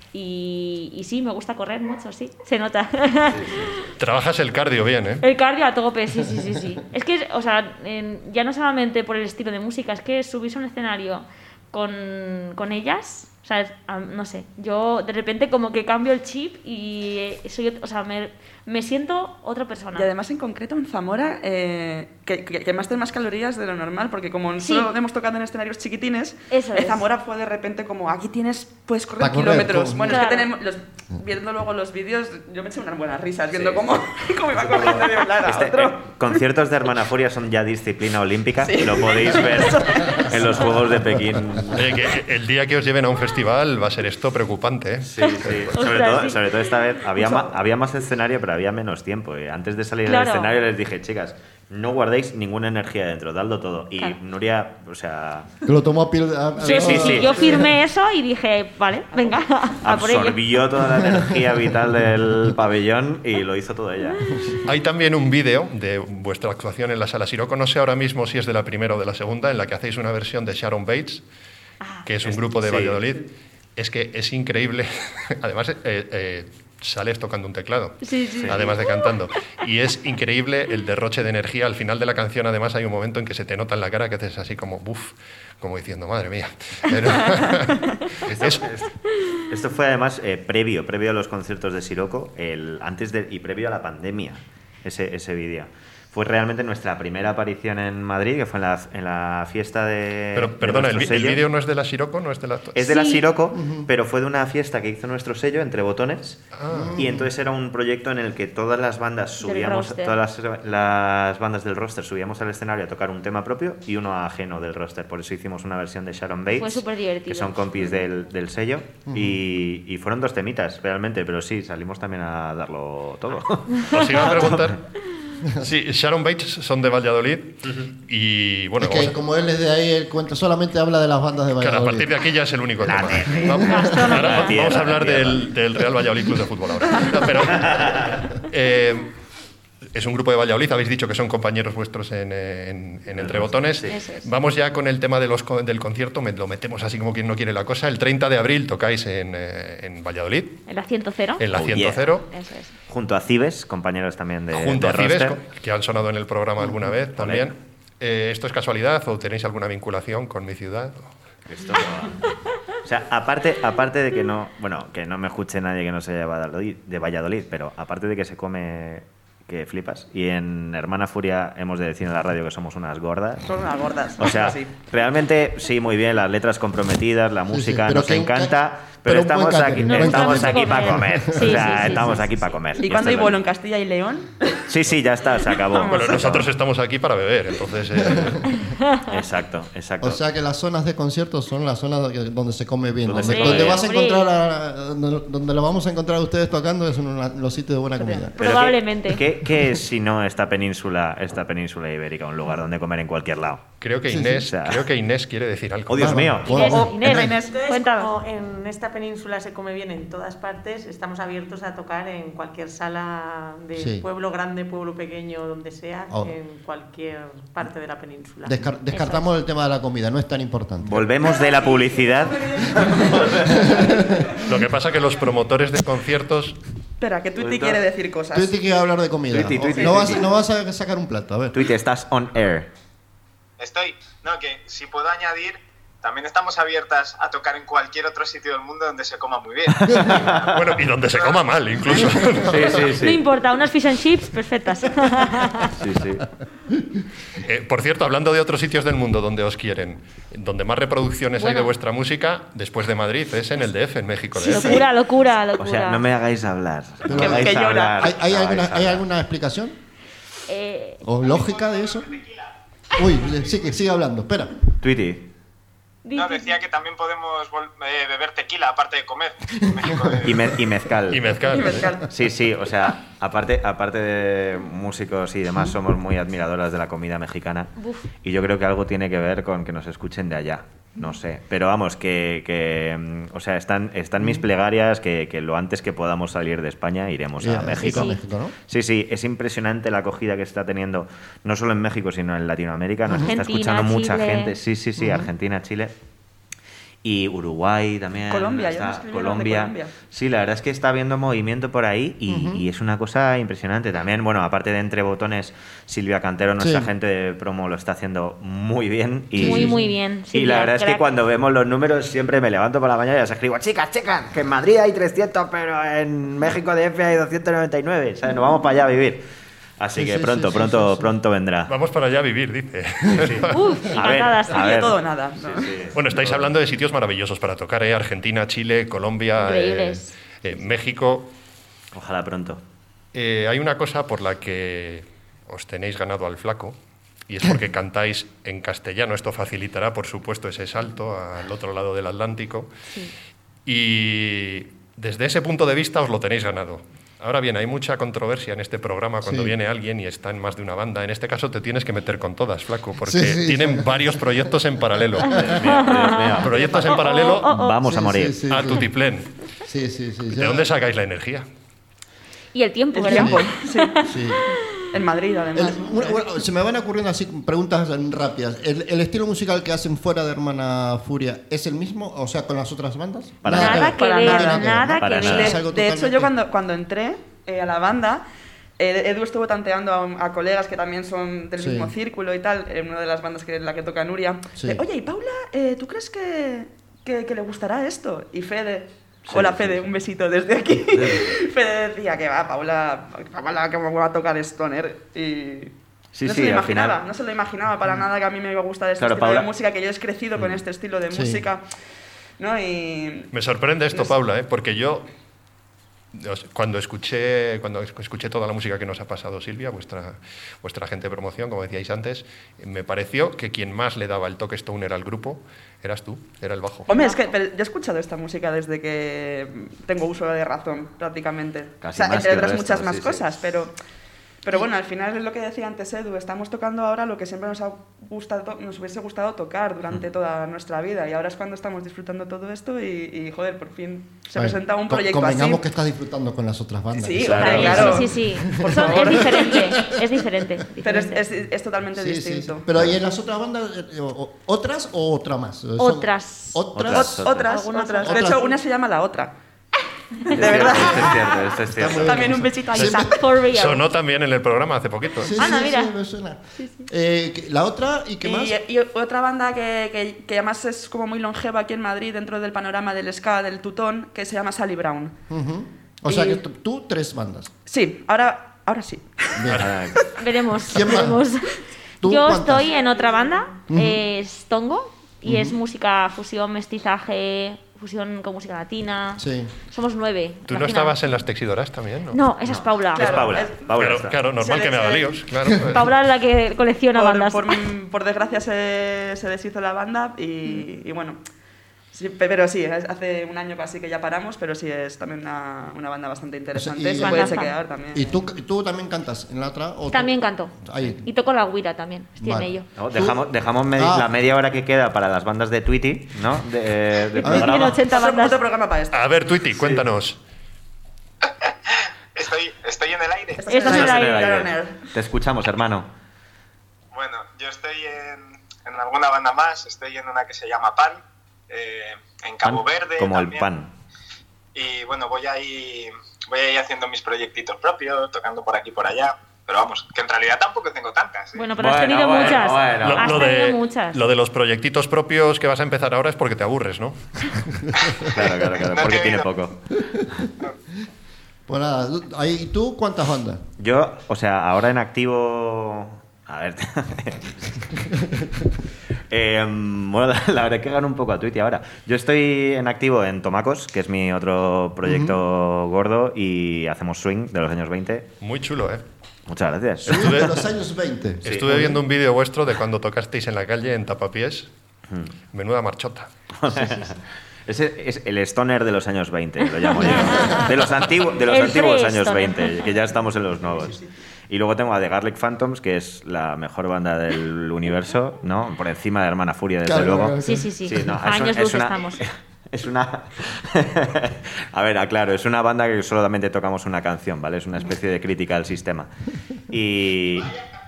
Speaker 6: Y, y sí, me gusta correr mucho, sí, se nota.
Speaker 2: Trabajas el cardio bien, ¿eh?
Speaker 6: El cardio a tope, sí, sí, sí, sí. Es que, o sea, en- ya no solamente por el estilo de música, es que subirse a un escenario con, con ellas, o sea, es- ah, no sé, yo de repente como que cambio el chip y soy, ot- o sea, me, me siento otra persona.
Speaker 7: Y además, en concreto, en Zamora, eh, que, que, que quemaste más calorías de lo normal, porque como
Speaker 6: Sí.
Speaker 7: solo hemos tocado en escenarios chiquitines,
Speaker 6: Eso
Speaker 7: eh,
Speaker 6: es.
Speaker 7: Zamora fue de repente como, aquí tienes, puedes correr
Speaker 3: Pa' correr,
Speaker 7: kilómetros.
Speaker 3: todo.
Speaker 7: Bueno,
Speaker 6: Claro.
Speaker 7: es que tenemos, los, viendo luego los vídeos, yo me eché unas buenas risas viendo cómo, cómo iba corriendo de un lado a
Speaker 5: Este,
Speaker 7: otro.
Speaker 5: eh, conciertos de Hermana Furia son ya disciplina olímpica, lo podéis ver en los Juegos de Pekín.
Speaker 2: Oye, que el día que os lleven a un festival va a ser esto preocupante, ¿eh?
Speaker 5: Sí, sí. Sobre,
Speaker 6: Ostras,
Speaker 5: todo,
Speaker 6: sí.
Speaker 5: sobre todo esta vez había, ma- había más escenario, pero había menos tiempo. Y antes de salir
Speaker 6: Claro.
Speaker 5: al escenario les dije, chicas, no guardéis ninguna energía dentro, dadlo todo. Y
Speaker 6: Claro.
Speaker 5: Nuria, o sea,
Speaker 3: Que lo tomó a piel. a-
Speaker 5: Sí,
Speaker 3: a-
Speaker 5: sí, sí.
Speaker 6: Yo firmé eso y dije, vale, venga, a por ello.
Speaker 5: absorbió toda la energía vital del pabellón y lo hizo todo ella.
Speaker 2: Hay también un vídeo de vuestra actuación en la Sala Siroco, no sé ahora mismo si es de la primera o de la segunda, en la que hacéis una versión de Sharon Bates, que es un
Speaker 5: Es-
Speaker 2: grupo de
Speaker 5: sí.
Speaker 2: Valladolid. Es que es increíble. Además, eh, eh, sales tocando un teclado,
Speaker 6: Sí, sí.
Speaker 2: además de cantando. Y es increíble el derroche de energía. Al final de la canción, además, hay un momento en que se te nota en la cara que haces así como, buf, como diciendo, madre mía. Pero- es-
Speaker 5: Esto fue además eh, previo, previo a los conciertos de Siroco, el, antes de, y previo a la pandemia, ese, ese vídeo. Fue realmente nuestra primera aparición en Madrid, que fue en la, en la fiesta de.
Speaker 2: pero,
Speaker 5: de
Speaker 2: perdona, ¿el,
Speaker 5: nuestro
Speaker 2: vi- el
Speaker 5: sello.
Speaker 2: vídeo no es de la Siroco? ¿No es de la...?
Speaker 5: Es de la
Speaker 6: Sí.
Speaker 5: Siroco, pero fue de una fiesta que hizo nuestro sello, Entre Botones.
Speaker 2: Ah.
Speaker 5: Y entonces era un proyecto en el que todas las bandas
Speaker 6: Del
Speaker 5: subíamos,
Speaker 6: roster.
Speaker 5: todas las, las bandas del roster subíamos al escenario a tocar un tema propio y uno ajeno del roster. Por eso hicimos una versión de Sharon Bates,
Speaker 6: Fue superdivertido.
Speaker 5: que son compis del, del sello. y, y fueron dos temitas, realmente, pero sí, salimos también a darlo todo.
Speaker 2: Os iba a preguntar. Sí, Sharon Bates son de Valladolid. Y bueno,
Speaker 3: Es que
Speaker 2: vamos a-
Speaker 3: como él es de ahí, él cuenta, solamente habla de las bandas de
Speaker 2: claro, a
Speaker 3: Valladolid.
Speaker 2: partir de aquí ya es el único
Speaker 5: La
Speaker 2: tema.
Speaker 5: nene.
Speaker 2: Vamos, ahora
Speaker 5: La tierra,
Speaker 2: vamos a hablar
Speaker 5: la tierra.
Speaker 2: del, del Real Valladolid Club de Fútbol ahora. No, pero, eh, es un grupo de Valladolid, habéis dicho que son compañeros vuestros en, en- en Entre Botones.
Speaker 5: Sí.
Speaker 6: Eso es.
Speaker 2: Vamos ya con el tema de los, co- del concierto, me, lo metemos así como quien no quiere la cosa. El treinta de abril tocáis en, eh, en Valladolid,
Speaker 6: En la ciento cero.
Speaker 2: en la
Speaker 5: Oh,
Speaker 2: ciento
Speaker 5: yeah.
Speaker 2: cero.
Speaker 6: Eso es.
Speaker 5: Junto a Cibes, compañeros también de,
Speaker 2: Junto
Speaker 5: de
Speaker 2: a Cibes,
Speaker 5: roster.
Speaker 2: co- que han sonado en el programa alguna vez también. Eh, ¿Esto es casualidad o tenéis alguna vinculación con mi ciudad?
Speaker 5: Esto no- O sea, aparte, aparte de que no, bueno, que no me escuche nadie que no sea de Valladolid, de Valladolid, pero aparte de que se come que flipas. Y en Hermana Furia hemos de decir en la radio que somos unas gordas.
Speaker 7: Son unas gordas.
Speaker 5: O sea,
Speaker 7: sí.
Speaker 5: realmente sí, muy bien, las letras comprometidas, la
Speaker 3: Sí,
Speaker 5: música
Speaker 3: sí, pero
Speaker 5: nos
Speaker 3: que un ca-
Speaker 5: encanta,
Speaker 3: pero
Speaker 5: pero
Speaker 3: un buen
Speaker 5: estamos aquí,
Speaker 3: catering,
Speaker 6: un buen
Speaker 5: estamos
Speaker 6: catering.
Speaker 5: aquí para comer.
Speaker 6: Sí,
Speaker 5: O sea,
Speaker 6: sí, sí,
Speaker 5: estamos
Speaker 6: sí,
Speaker 5: aquí
Speaker 6: sí,
Speaker 5: para
Speaker 6: sí.
Speaker 5: comer.
Speaker 7: ¿Y
Speaker 5: Esto
Speaker 7: cuándo hay
Speaker 5: es
Speaker 7: vuelo en
Speaker 5: verdad.
Speaker 7: Castilla y León?
Speaker 5: Sí, sí, ya está, se acabó.
Speaker 2: Bueno,
Speaker 5: Se
Speaker 2: nosotros
Speaker 5: acabó.
Speaker 2: estamos aquí para beber, entonces... eh,
Speaker 5: Exacto, exacto.
Speaker 3: O sea que las zonas de conciertos son las zonas que- donde se come bien.
Speaker 5: Donde
Speaker 3: Donde,
Speaker 5: se come
Speaker 3: donde
Speaker 5: bien.
Speaker 3: vas a
Speaker 6: Hombre.
Speaker 3: encontrar a- donde, donde lo vamos a encontrar a ustedes tocando es en una- los sitios de buena comida.
Speaker 5: Pero
Speaker 6: Probablemente.
Speaker 5: ¿Qué, qué, qué es si no esta península, esta península ibérica, un lugar donde comer en cualquier lado?
Speaker 2: creo que
Speaker 3: Sí, sí,
Speaker 2: Inés,
Speaker 5: o sea-
Speaker 2: creo que Inés quiere decir algo.
Speaker 5: ¡Oh, Dios
Speaker 3: Vamos,
Speaker 5: mío!
Speaker 3: vamos.
Speaker 6: Inés,
Speaker 3: Oh,
Speaker 6: Inés,
Speaker 9: Entonces,
Speaker 6: cuéntanos.
Speaker 9: como en esta península se come bien en todas partes, estamos abiertos a tocar en cualquier sala de
Speaker 3: Sí.
Speaker 9: pueblo grande, pueblo pequeño, donde sea,
Speaker 3: Oh.
Speaker 9: en cualquier parte de la península.
Speaker 3: Descar- descartamos el tema de la comida, no es tan importante.
Speaker 5: Volvemos de la publicidad.
Speaker 2: Lo que pasa que los promotores de conciertos...
Speaker 7: Espera, que Twitty quiere decir cosas.
Speaker 3: Tú tienes que hablar de comida.
Speaker 5: Twitty,
Speaker 3: O-
Speaker 5: Twitty,
Speaker 3: no, vas,
Speaker 5: Twitty.
Speaker 3: no vas a sacar un plato, a ver.
Speaker 5: Tweet, estás on air.
Speaker 8: Estoy. No, que si puedo añadir, también estamos abiertas a tocar en cualquier otro sitio del mundo donde se coma muy bien.
Speaker 2: Bueno, y donde se coma mal, incluso.
Speaker 5: Sí, sí, sí.
Speaker 6: No importa, unas fish and chips perfectas.
Speaker 5: Sí, sí.
Speaker 2: Eh, por cierto, hablando de otros sitios del mundo donde os quieren, donde más reproducciones hay de
Speaker 6: Bueno.
Speaker 2: vuestra música, después de Madrid, es en el D F, en México. D F.
Speaker 6: Locura, locura,
Speaker 5: O
Speaker 6: locura.
Speaker 5: sea, no me hagáis hablar. No me
Speaker 7: Que-
Speaker 5: hagáis
Speaker 7: que llora.
Speaker 5: hablar.
Speaker 3: ¿Hay, hay
Speaker 5: No me
Speaker 3: alguna,
Speaker 5: hagáis
Speaker 3: ¿Hay
Speaker 5: hablar.
Speaker 3: alguna explicación
Speaker 6: Eh,
Speaker 3: o lógica de eso? Uy, le- sigue, sigue hablando, espera.
Speaker 5: Tweety.
Speaker 6: di-
Speaker 8: No, decía que también podemos vol- eh, beber tequila, aparte de comer. En México, eh,
Speaker 5: Y, me- y mezcal.
Speaker 2: Y mezcal.
Speaker 7: Y mezcal.
Speaker 5: Sí, sí, o sea, aparte, aparte de músicos y demás, somos muy admiradoras de la comida mexicana.
Speaker 6: Buf.
Speaker 5: Y yo creo que algo tiene que ver con que nos escuchen de allá. No sé. Pero vamos, que, que mm, o sea, están, están mis plegarias que, que lo antes que podamos salir de España iremos
Speaker 3: Yeah,
Speaker 5: a México.
Speaker 3: sí, sí. México, ¿no?
Speaker 5: Sí, sí, es impresionante la acogida que está teniendo, no solo en México, sino en Latinoamérica. Nos está
Speaker 6: Argentina,
Speaker 5: escuchando mucha
Speaker 6: Chile.
Speaker 5: gente. Sí, sí, sí, Argentina, Chile. Y Uruguay también.
Speaker 7: Colombia, ya
Speaker 5: está-
Speaker 7: me escribieron de
Speaker 5: Colombia.
Speaker 7: Colombia.
Speaker 5: Sí, la verdad es que está habiendo movimiento por ahí y, y es una cosa impresionante. También, bueno, aparte de Entre Botones, Silvia Cantero, nuestra
Speaker 3: Sí.
Speaker 5: gente de promo, lo está haciendo muy bien. Y,
Speaker 6: Muy, muy bien.
Speaker 5: Y la
Speaker 6: Silvia,
Speaker 5: verdad es que
Speaker 6: crack.
Speaker 5: cuando vemos los números siempre me levanto por la mañana y les escribo, chicas, chicas, que en Madrid hay trescientos, pero en México D F hay doscientos noventa y nueve. O sea, nos vamos para allá a vivir. Así
Speaker 3: Sí,
Speaker 5: que
Speaker 3: sí,
Speaker 5: pronto,
Speaker 3: sí, sí,
Speaker 5: pronto,
Speaker 3: sí, sí.
Speaker 5: pronto vendrá.
Speaker 2: Vamos para allá a vivir, dice.
Speaker 6: Uf,
Speaker 5: A ver,
Speaker 6: encantadas.
Speaker 5: a
Speaker 7: Y de
Speaker 5: ver.
Speaker 7: todo nada. ¿no?
Speaker 2: Bueno, estáis hablando de sitios maravillosos para tocar, ¿eh? Argentina, Chile, Colombia, eh,
Speaker 6: Increíbles.
Speaker 2: eh, México.
Speaker 5: Ojalá pronto.
Speaker 2: Eh, hay una cosa por la que os tenéis ganado al flaco, y es porque cantáis en castellano. Esto facilitará, por supuesto, ese salto al otro lado del Atlántico. Y desde ese punto de vista os lo tenéis ganado. Ahora bien, hay mucha controversia en este programa cuando
Speaker 3: Sí.
Speaker 2: viene alguien y está en más de una banda. En este caso te tienes que meter con todas, flaco, porque
Speaker 3: Sí, sí,
Speaker 2: tienen
Speaker 3: sí.
Speaker 2: varios proyectos en paralelo.
Speaker 5: Dios mío, Dios mío.
Speaker 2: Proyectos en
Speaker 6: Oh, oh,
Speaker 2: paralelo
Speaker 6: oh, oh.
Speaker 5: Vamos a
Speaker 3: Sí,
Speaker 5: morir.
Speaker 3: sí, sí,
Speaker 2: a
Speaker 3: sí.
Speaker 2: tutiplén.
Speaker 3: Sí, sí, sí.
Speaker 2: ¿De
Speaker 3: ya-
Speaker 2: dónde sacáis la energía?
Speaker 6: Y el tiempo,
Speaker 7: El
Speaker 6: ¿verdad?
Speaker 7: tiempo, sí.
Speaker 3: Sí.
Speaker 7: En Madrid, además.
Speaker 3: El- bueno, bueno, se me van ocurriendo así preguntas rápidas. ¿El, el estilo musical que hacen fuera de Hermana Furia es el mismo? O sea, con las otras bandas.
Speaker 5: Para
Speaker 6: Nada
Speaker 5: nada.
Speaker 6: que
Speaker 7: Para
Speaker 6: ver,
Speaker 7: nada.
Speaker 6: nada
Speaker 5: Para
Speaker 6: que
Speaker 5: nada.
Speaker 6: ver.
Speaker 3: Es
Speaker 7: De,
Speaker 3: algo
Speaker 7: de hecho,
Speaker 3: totalmente-
Speaker 7: yo cuando, cuando entré eh, a la banda, eh, Edu estuvo tanteando a, a colegas que también son del
Speaker 3: Sí.
Speaker 7: mismo círculo y tal, en una de las bandas que en la que toca Nuria.
Speaker 3: Sí.
Speaker 7: de, Oye, y Paula, eh, ¿tú crees que, que, que le gustará esto? Y Fede,
Speaker 5: Sí,
Speaker 7: hola
Speaker 5: sí,
Speaker 7: Fede,
Speaker 5: sí.
Speaker 7: un besito desde aquí. Fede decía que va, Paula, Paula que me va a tocar Stoner. Y
Speaker 5: Sí,
Speaker 7: no
Speaker 5: sí,
Speaker 7: se lo
Speaker 5: al
Speaker 7: imaginaba,
Speaker 5: final-
Speaker 7: no se lo imaginaba para nada que a mí me iba a gustar este
Speaker 5: Claro,
Speaker 7: estilo
Speaker 5: Paula-
Speaker 7: de música, que yo he crecido con este estilo de
Speaker 3: Sí.
Speaker 7: música. ¿No? Y
Speaker 2: Me sorprende esto,
Speaker 7: No sé.
Speaker 2: Paula, ¿eh? Porque yo, os- cuando escuché, cuando escuché toda la música que nos ha pasado Silvia, vuestra, vuestra agente de promoción, como decíais antes, me pareció que quien más le daba el toque stoner al grupo eras tú, era el bajo.
Speaker 7: Hombre, es que pero yo he escuchado esta música desde que tengo uso de razón, prácticamente.
Speaker 5: Casi
Speaker 7: o sea,
Speaker 5: más
Speaker 7: entre
Speaker 5: que el
Speaker 7: otras
Speaker 5: resto,
Speaker 7: muchas más
Speaker 5: sí, sí.
Speaker 7: cosas, pero... Pero bueno, al final es lo que decía antes Edu, estamos tocando ahora lo que siempre nos, ha gustado, nos hubiese gustado tocar durante
Speaker 5: Mm.
Speaker 7: toda nuestra vida y ahora es cuando estamos disfrutando todo esto y, y, joder, por fin se
Speaker 3: Vale,
Speaker 7: presenta un
Speaker 3: co-
Speaker 7: proyecto
Speaker 3: Convengamos
Speaker 7: así.
Speaker 3: que estás disfrutando con las otras bandas.
Speaker 7: Sí,
Speaker 5: Claro,
Speaker 7: hombre,
Speaker 6: Vale,
Speaker 7: claro.
Speaker 6: Sí, sí, sí.
Speaker 7: Por
Speaker 6: Son-
Speaker 7: favor.
Speaker 6: es diferente, es diferente.
Speaker 7: Pero es,
Speaker 6: diferente.
Speaker 7: es, es totalmente
Speaker 3: Sí, sí,
Speaker 7: distinto.
Speaker 3: sí. Pero ¿y en las otras bandas, eh, o- o- otras o otra más? Son-
Speaker 6: Otras.
Speaker 3: Otras.
Speaker 5: Otras.
Speaker 7: Ot- otras,
Speaker 6: Algunas
Speaker 7: otras. De
Speaker 3: otras.
Speaker 7: hecho, una se llama La Otra.
Speaker 5: De
Speaker 7: verdad.
Speaker 5: Esto es cierto, esto es cierto.
Speaker 3: muy
Speaker 7: También
Speaker 3: bien.
Speaker 7: un besito a
Speaker 3: Sí,
Speaker 7: Isa.
Speaker 6: For real.
Speaker 2: Sonó también en el programa hace poquito.
Speaker 3: Sí, sí,
Speaker 6: Anda,
Speaker 3: sí,
Speaker 6: mira.
Speaker 3: sí, me suena. Eh, que- la otra, ¿y qué más?
Speaker 7: Y, y otra banda que, que, que además es como muy longeva aquí en Madrid, dentro del panorama del ska, del tutón, que se llama Sally Brown.
Speaker 3: Ujú. O sea
Speaker 7: y-
Speaker 3: que tú, tú tres bandas.
Speaker 7: Sí, ahora Ahora sí.
Speaker 5: Ahora-
Speaker 6: Veremos.
Speaker 3: ¿Quién más?
Speaker 6: veremos.
Speaker 3: ¿Tú
Speaker 6: Yo
Speaker 3: cuántas?
Speaker 6: estoy en otra banda, es Tongo, y es música fusión, mestizaje, fusión con música latina.
Speaker 3: Sí.
Speaker 6: Somos nueve.
Speaker 2: ¿Tú no
Speaker 6: imagina.
Speaker 2: estabas en las texidoras también? No,
Speaker 6: No, esa es Paula.
Speaker 5: Es Paula.
Speaker 7: es-
Speaker 5: Paula
Speaker 2: Claro,
Speaker 5: está.
Speaker 2: claro, normal
Speaker 7: Se
Speaker 2: que me
Speaker 7: le-
Speaker 2: haga
Speaker 7: se-
Speaker 2: líos. Claro, pues.
Speaker 6: Paula es la que colecciona
Speaker 7: por,
Speaker 6: bandas.
Speaker 7: por, por desgracia se, se deshizo la banda y, y bueno, sí, pe- pero sí, es- hace un año casi que ya paramos, pero sí es también una, una banda bastante interesante,
Speaker 3: y-
Speaker 7: se puede
Speaker 6: Bandaza.
Speaker 7: chequear también.
Speaker 3: ¿Y tú, tú también cantas en la otra? ¿O tú-
Speaker 6: También canto.
Speaker 3: Ahí.
Speaker 6: Y toco la guira también, estoy
Speaker 3: Vale.
Speaker 6: en ello.
Speaker 5: No, dejamos dejamos medi-
Speaker 3: Ah.
Speaker 5: la media hora que queda para las bandas de Tweety, ¿no? De, de
Speaker 3: ver.
Speaker 5: programa.
Speaker 6: Tiene ochenta
Speaker 7: Otro,
Speaker 6: bandas.
Speaker 7: otro programa para esto.
Speaker 2: A ver, Twitty, cuéntanos.
Speaker 8: Estoy, estoy en el aire.
Speaker 7: Estás
Speaker 6: Estás en
Speaker 5: Estás
Speaker 6: el
Speaker 5: en el
Speaker 6: aire.
Speaker 5: aire.
Speaker 7: Air.
Speaker 5: Te escuchamos, hermano.
Speaker 8: Bueno, yo estoy en, en alguna banda más, estoy en una que se llama Pan, eh, en Cabo
Speaker 5: Pan,
Speaker 8: Verde.
Speaker 5: como el
Speaker 8: también.
Speaker 5: pan.
Speaker 8: Y bueno, voy ahí, voy ahí haciendo mis proyectitos propios, tocando por aquí y por allá. Pero vamos, que en realidad tampoco tengo tantas. ¿eh?
Speaker 6: Bueno, pero has
Speaker 5: Bueno,
Speaker 6: tenido
Speaker 5: bueno,
Speaker 6: muchas.
Speaker 5: bueno.
Speaker 2: Lo,
Speaker 6: Has
Speaker 2: lo
Speaker 6: tenido
Speaker 2: de,
Speaker 6: muchas.
Speaker 2: lo de los proyectitos propios que vas a empezar ahora es porque te aburres, ¿no?
Speaker 5: Claro, claro, claro,
Speaker 8: No
Speaker 5: porque
Speaker 8: te
Speaker 5: tiene
Speaker 8: digo.
Speaker 5: poco.
Speaker 3: Pues nada, tú- ahí, ¿y tú cuántas bandas?
Speaker 5: Yo, o sea, ahora en activo... A ver... Eh, bueno, la verdad es que gano un poco a Tweety ahora. Yo estoy en activo en Tomacos, que es mi otro proyecto gordo, y hacemos swing de los años veinte.
Speaker 2: Muy chulo, ¿eh?
Speaker 5: Muchas gracias.
Speaker 2: Estuve-
Speaker 3: De los años veinte.
Speaker 2: Estuve viendo un vídeo vuestro de cuando tocasteis en la calle en Tapapiés.
Speaker 5: Hmm.
Speaker 2: Menuda marchota.
Speaker 5: Ese es el stoner de los años veinte, lo llamo yo. De los, antiguos de los
Speaker 6: El
Speaker 5: antiguos
Speaker 6: pre-stoner.
Speaker 5: años veinte, que ya estamos en los nuevos. Y luego tengo a The Garlic Phantoms, que es la mejor banda del universo, ¿no? Por encima de Hermana Furia, desde
Speaker 3: Claro,
Speaker 5: luego.
Speaker 3: claro,
Speaker 6: Sí, sí, sí.
Speaker 5: no,
Speaker 6: A
Speaker 5: es un-
Speaker 6: años
Speaker 5: es
Speaker 6: luz
Speaker 5: una-
Speaker 6: estamos.
Speaker 5: Es una... A ver, aclaro, es una banda que solamente tocamos una canción, ¿vale? Es una especie de crítica al sistema. Y...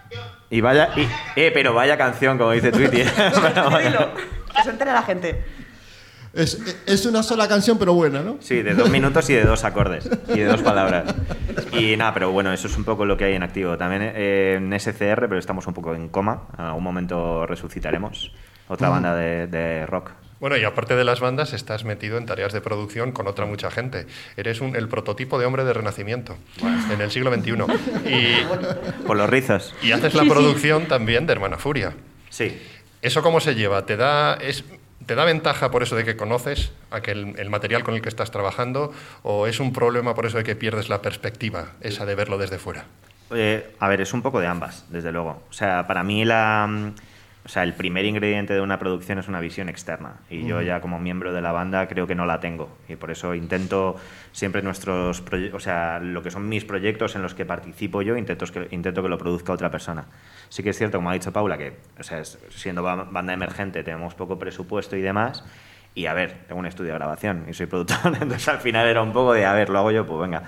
Speaker 5: Y vaya... y- eh, pero vaya canción, como dice Tweety.
Speaker 7: Dilo, que se entere la gente.
Speaker 3: Es, es una sola canción, pero buena, ¿no?
Speaker 5: Sí, de dos minutos y de dos acordes y de dos palabras. Y nada, pero bueno, eso es un poco lo que hay en activo. También eh, en S C R, pero estamos un poco en coma. En algún momento resucitaremos. Otra banda de, de rock.
Speaker 2: Bueno, y aparte de las bandas, estás metido en tareas de producción con otra mucha gente. Eres un, el prototipo de hombre de renacimiento en el siglo veintiuno. Y,
Speaker 5: Por los rizos.
Speaker 2: y haces la
Speaker 6: Sí, sí.
Speaker 2: producción también de Hermana Furia.
Speaker 5: Sí.
Speaker 2: ¿Eso cómo se lleva? ¿Te da, es, ¿te da ventaja por eso de que conoces aquel, el material con el que estás trabajando o es un problema por eso de que pierdes la perspectiva, esa de verlo desde fuera?
Speaker 5: Eh, a ver, es un poco de ambas, desde luego. O sea, para mí la... mm, O sea, el primer ingrediente de una producción es una visión externa. Y yo ya como miembro de la banda creo que no la tengo. Y por eso intento siempre nuestros... proye- O sea, lo que son mis proyectos en los que participo yo, intento que, intento que lo produzca otra persona. Sí que es cierto, como ha dicho Paula, que o sea, es- siendo ba- banda emergente tenemos poco presupuesto y demás. Y a ver, tengo un estudio de grabación y soy productor. Entonces al final era un poco de, a ver, lo hago yo, pues venga.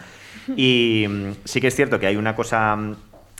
Speaker 5: Y mm, sí que es cierto que hay una cosa... mm,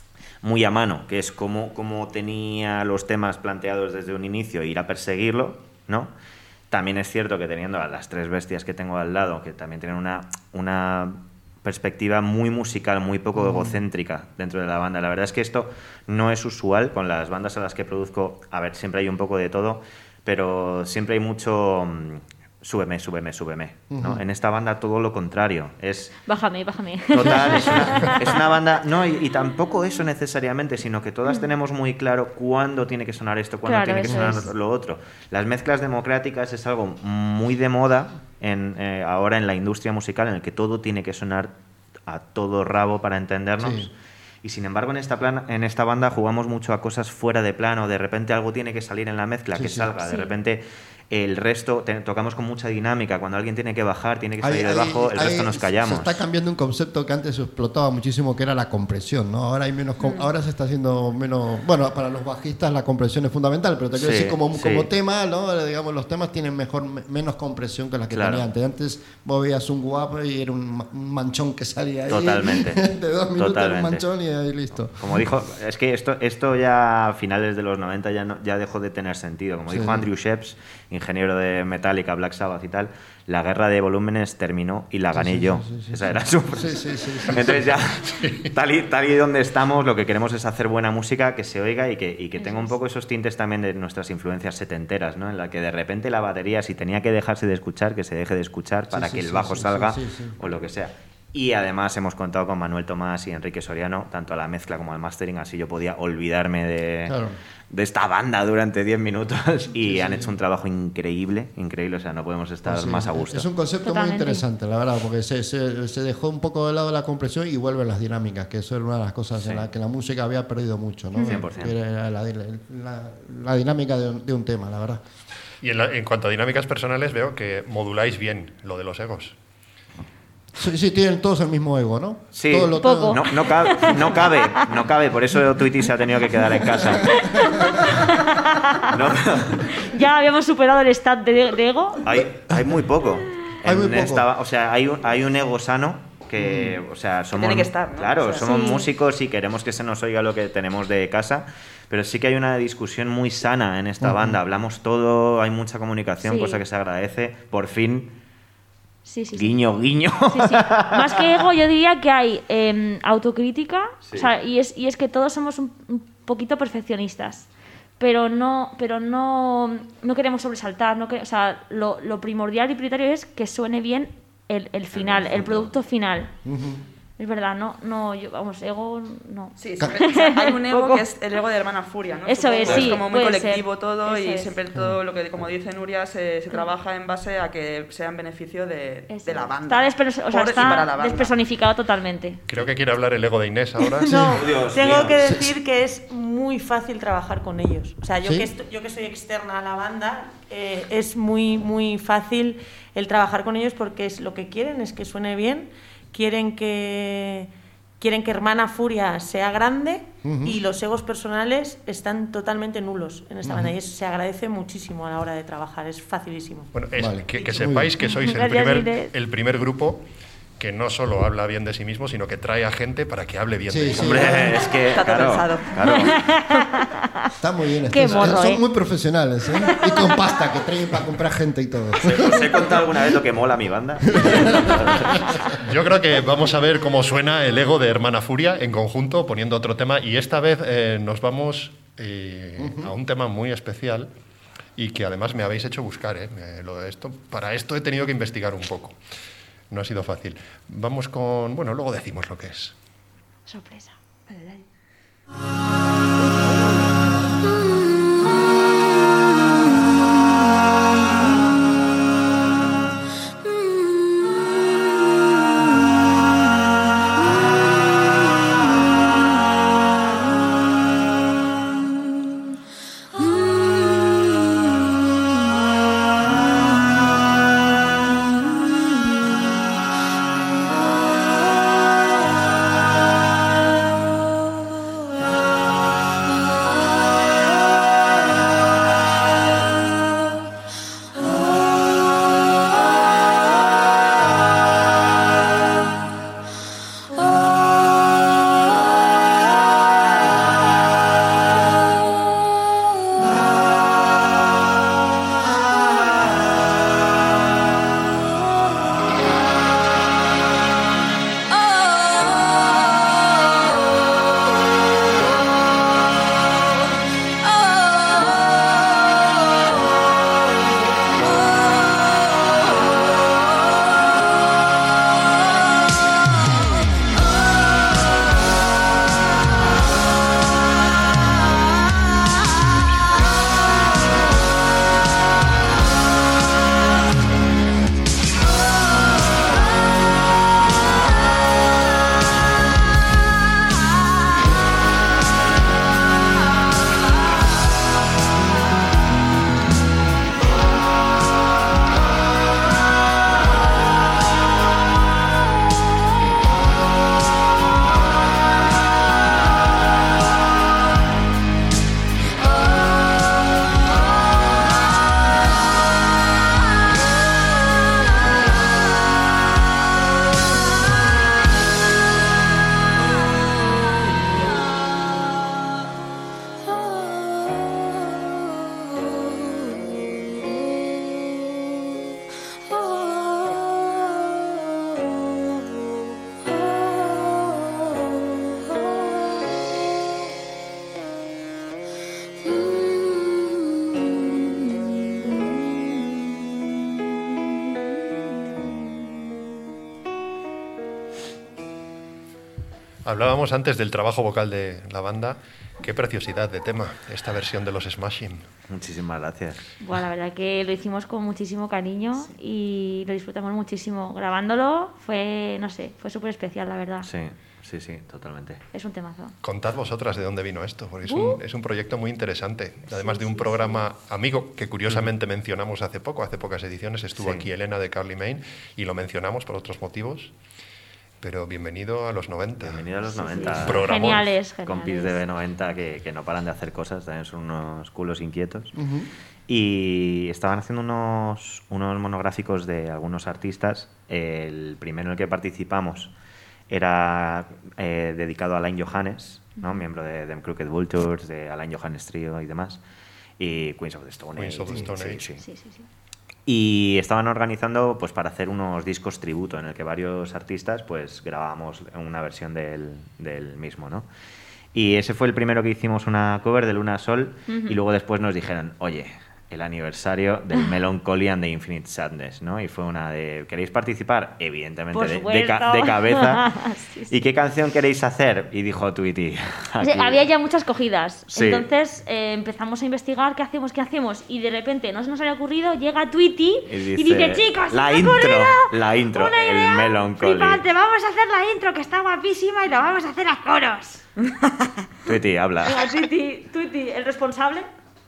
Speaker 5: muy a mano, que es cómo, cómo tenía los temas planteados desde un inicio e ir a perseguirlo, ¿no? También es cierto que teniendo a las tres bestias que tengo al lado, que también tienen una, una perspectiva muy musical, muy poco egocéntrica dentro de la banda. La verdad es que esto no es usual con las bandas a las que produzco. A ver, siempre hay un poco de todo, pero siempre hay mucho... mm, súbeme, súbeme, súbeme, ¿no? En esta banda todo lo contrario. Es...
Speaker 6: Bájame, bájame.
Speaker 5: Total, es una, es una banda... No, y, y tampoco eso necesariamente, sino que todas tenemos muy claro cuándo tiene que sonar esto, cuándo
Speaker 6: Claro,
Speaker 5: tiene que
Speaker 6: eso
Speaker 5: sonar
Speaker 6: es.
Speaker 5: lo otro. Las mezclas democráticas es algo muy de moda en, eh, ahora en la industria musical, en el que todo tiene que sonar a todo rabo para entendernos.
Speaker 3: Sí.
Speaker 5: Y sin embargo, en esta, plan, en esta banda jugamos mucho a cosas fuera de plano. De repente algo tiene que salir en la mezcla,
Speaker 3: Sí,
Speaker 5: que
Speaker 3: sí.
Speaker 5: salga. De
Speaker 6: Sí.
Speaker 5: repente el resto, te- tocamos con mucha dinámica. Cuando alguien tiene que bajar, tiene que
Speaker 3: Ahí-
Speaker 5: salir
Speaker 3: ahí-
Speaker 5: debajo, el
Speaker 3: ahí
Speaker 5: resto nos
Speaker 3: Se
Speaker 5: callamos.
Speaker 3: está cambiando un concepto que antes se explotaba muchísimo, que era la compresión, ¿no? Ahora hay menos, com- ahora se está haciendo menos. Bueno, para los bajistas la compresión es fundamental, pero te quiero
Speaker 5: Sí,
Speaker 3: decir como,
Speaker 5: sí.
Speaker 3: como tema, ¿no? Digamos, los temas tienen mejor, me- menos compresión que las que
Speaker 5: Claro.
Speaker 3: tenía antes. Antes vos veías un guapo y era un, ma- un manchón que salía ahí.
Speaker 5: Totalmente.
Speaker 3: De dos minutos era un
Speaker 5: Totalmente.
Speaker 3: manchón y ahí listo.
Speaker 5: Como dijo, es que esto, esto ya a finales de los noventa ya, no- ya dejó de tener sentido. Como
Speaker 3: Sí.
Speaker 5: dijo Andrew Sheps, ingeniero de Metallica, Black Sabbath y tal, la guerra de volúmenes terminó y la gané
Speaker 3: sí,
Speaker 5: yo.
Speaker 3: sí, sí,
Speaker 5: Esa
Speaker 3: sí.
Speaker 5: era su...
Speaker 3: Sí, sí, sí, sí,
Speaker 5: Entonces ya, tal y, tal y donde estamos, lo que queremos es hacer buena música, que se oiga y que, y que tenga un poco esos tintes también de nuestras influencias setenteras, ¿no? En la que de repente la batería, si tenía que dejarse de escuchar, que se deje de escuchar para
Speaker 3: sí,
Speaker 5: que el
Speaker 3: sí,
Speaker 5: bajo
Speaker 3: sí,
Speaker 5: salga
Speaker 3: sí, sí, sí.
Speaker 5: o lo que sea. Y además hemos contado con Manuel Tomás y Enrique Soriano, tanto a la mezcla como al mastering, así yo podía olvidarme de,
Speaker 3: Claro.
Speaker 5: de esta banda durante diez minutos y
Speaker 3: Sí,
Speaker 5: han
Speaker 3: sí.
Speaker 5: hecho un trabajo increíble, increíble, o sea, no podemos estar
Speaker 3: Sí,
Speaker 5: más a gusto.
Speaker 3: Es un concepto
Speaker 6: Totalmente.
Speaker 3: muy interesante, la verdad, porque se, se, se dejó un poco de lado la compresión y vuelven las dinámicas, que eso era una de las cosas
Speaker 5: Sí.
Speaker 3: en las que la música había perdido mucho, ¿no?
Speaker 5: cien por ciento.
Speaker 3: Que era la, la- la dinámica de un, de un tema, la verdad.
Speaker 2: Y en, la- en cuanto a dinámicas personales, veo que moduláis bien lo de los egos.
Speaker 3: Sí, sí, tienen todos el mismo ego, ¿no?
Speaker 5: Sí,
Speaker 3: Todo lo-
Speaker 6: Poco.
Speaker 5: no, no, cabe, no cabe, no cabe, por eso Tweety se ha tenido que quedar en casa. No,
Speaker 6: Ya habíamos superado el stat de, de ego.
Speaker 5: hay, hay muy poco.
Speaker 3: Hay muy
Speaker 5: En
Speaker 3: poco.
Speaker 5: esta- o sea, hay un, hay un ego sano que, o sea, somos,
Speaker 7: tiene que estar, ¿no?
Speaker 5: claro,
Speaker 7: O sea,
Speaker 5: somos
Speaker 6: sí.
Speaker 5: músicos y queremos que se nos oiga lo que tenemos de casa, pero sí que hay una discusión muy sana en esta banda. Hablamos todo, hay mucha comunicación,
Speaker 6: Sí.
Speaker 5: cosa que se agradece. Por fin,
Speaker 6: Sí, sí, sí.
Speaker 5: guiño, guiño.
Speaker 6: Sí, sí. Más que ego, yo diría que hay eh, autocrítica,
Speaker 5: Sí.
Speaker 6: o sea, y, es, y es que todos somos un, un poquito perfeccionistas, pero no, pero no, no queremos sobresaltar, no que- o sea, lo, lo primordial y prioritario es que suene bien el, el final, el producto final. Es verdad, no, no, yo, vamos, ego, no.
Speaker 7: Sí, siempre, o sea, hay un ego
Speaker 6: Poco.
Speaker 7: que es el ego de Hermana Furia, ¿no?
Speaker 6: Eso
Speaker 7: Supongo.
Speaker 6: es, sí,
Speaker 7: como muy
Speaker 6: puede
Speaker 7: colectivo
Speaker 6: ser.
Speaker 7: todo
Speaker 6: Eso
Speaker 7: y
Speaker 6: es.
Speaker 7: siempre todo lo que, como dice Nuria, se, se trabaja en base a que sea en beneficio de,
Speaker 6: Eso
Speaker 7: de la
Speaker 6: es.
Speaker 7: banda.
Speaker 6: Está, desperso- o sea,
Speaker 7: Por y para la
Speaker 6: está
Speaker 7: banda.
Speaker 6: despersonificado totalmente.
Speaker 2: Creo que quiere hablar el ego de Inés ahora.
Speaker 9: No,
Speaker 5: Dios
Speaker 9: tengo
Speaker 5: mío.
Speaker 9: que decir que es muy fácil trabajar con ellos. O sea, yo,
Speaker 3: ¿Sí?
Speaker 9: que, esto- yo que soy externa a la banda, eh, es muy, muy fácil el trabajar con ellos porque es lo que quieren es que suene bien, quieren que, quieren que Hermana Furia sea grande y los egos personales están totalmente nulos en esta banda y eso se agradece muchísimo a la hora de trabajar, es facilísimo.
Speaker 2: Bueno, es
Speaker 3: Vale.
Speaker 2: que, que
Speaker 3: Muy
Speaker 2: sepáis
Speaker 3: bien.
Speaker 2: que sois el
Speaker 6: Gracias,
Speaker 2: primer,
Speaker 6: Inés.
Speaker 2: el primer grupo que no solo habla bien de sí mismo, sino que trae a gente para que hable bien
Speaker 3: Sí,
Speaker 2: de
Speaker 3: sí.
Speaker 2: sí.
Speaker 5: Hombre, es que,
Speaker 7: Está todo
Speaker 5: claro,
Speaker 7: pensado.
Speaker 5: claro.
Speaker 3: Está muy bien.
Speaker 6: Qué
Speaker 3: está-
Speaker 6: morro,
Speaker 3: son
Speaker 6: ¿eh?
Speaker 3: muy profesionales, ¿eh? Y con pasta, que traen para comprar gente y todo.
Speaker 5: ¿Os he contado alguna vez lo que mola mi banda?
Speaker 2: Yo creo que vamos a ver cómo suena el ego de Hermana Furia en conjunto, poniendo otro tema. Y esta vez eh, nos vamos eh, a un tema muy especial y que además me habéis hecho buscar. ¿eh? Eh, lo de esto, para esto he tenido que investigar un poco. No ha sido fácil. Vamos con... Bueno, luego decimos lo que es.
Speaker 6: Sorpresa.
Speaker 1: Thank
Speaker 2: Hablábamos antes del trabajo vocal de la banda. Qué preciosidad de tema, esta versión de los Smashing.
Speaker 5: Muchísimas gracias.
Speaker 6: Bueno, la verdad que lo hicimos con muchísimo cariño y lo disfrutamos muchísimo. Grabándolo fue, no sé, fue súper especial, la verdad.
Speaker 5: Sí, sí, sí, totalmente.
Speaker 6: Es un temazo.
Speaker 2: Contad vosotras de dónde vino esto, porque es,
Speaker 6: Uh.
Speaker 2: un, es un proyecto muy interesante. Además de un programa amigo que curiosamente mencionamos hace poco, hace pocas ediciones, estuvo
Speaker 5: Sí.
Speaker 2: aquí Elena de Carly Main y lo mencionamos por otros motivos. Pero bienvenido a los noventa.
Speaker 5: Bienvenido a los
Speaker 6: Sí, sí.
Speaker 5: noventa.
Speaker 2: Programón.
Speaker 6: Geniales, geniales.
Speaker 5: Compis de B noventa que, que no paran de hacer cosas, también son unos culos inquietos.
Speaker 3: Ujú.
Speaker 5: Y estaban haciendo unos, unos monográficos de algunos artistas. El primero en el que participamos era eh, dedicado a Alain Johannes, ¿no? Miembro de Them Crooked Vultures, de Alain Johannes Trio y demás. Y Queens of the Stone Age.
Speaker 2: Queens of the Stone
Speaker 5: Sí,
Speaker 2: Age.
Speaker 5: sí.
Speaker 6: Sí, sí, sí.
Speaker 5: Y estaban organizando pues para hacer unos discos tributo en el que varios artistas pues grabábamos una versión del, del mismo, ¿no? Y ese fue el primero que hicimos una cover de Luna Sol.
Speaker 6: Ujú.
Speaker 5: Y luego después nos dijeron, oye, el aniversario del Melancholy and the Infinite Sadness, ¿no? Y fue una de, ¿queréis participar? Evidentemente,
Speaker 6: Por
Speaker 5: de, de ca-
Speaker 6: supuesto.
Speaker 5: de cabeza.
Speaker 6: Sí, sí.
Speaker 5: ¿Y qué canción queréis hacer? Y dijo Tweety.
Speaker 6: O sea, había ya muchas cogidas.
Speaker 5: Sí.
Speaker 6: Entonces eh, empezamos a investigar qué hacemos, qué hacemos. Y de repente no se nos había ocurrido, llega Tweety
Speaker 5: Y
Speaker 6: y
Speaker 5: dice,
Speaker 6: dice, chicos,
Speaker 5: la
Speaker 6: se me ha
Speaker 5: intro,
Speaker 6: ocurrido
Speaker 5: la intro,
Speaker 6: una
Speaker 5: el
Speaker 6: idea
Speaker 5: Melancholy.
Speaker 6: flipante. Vamos a hacer la intro que está guapísima y la vamos a hacer a coros.
Speaker 5: Tweety, habla.
Speaker 6: Venga, Tweety, Tweety, el responsable.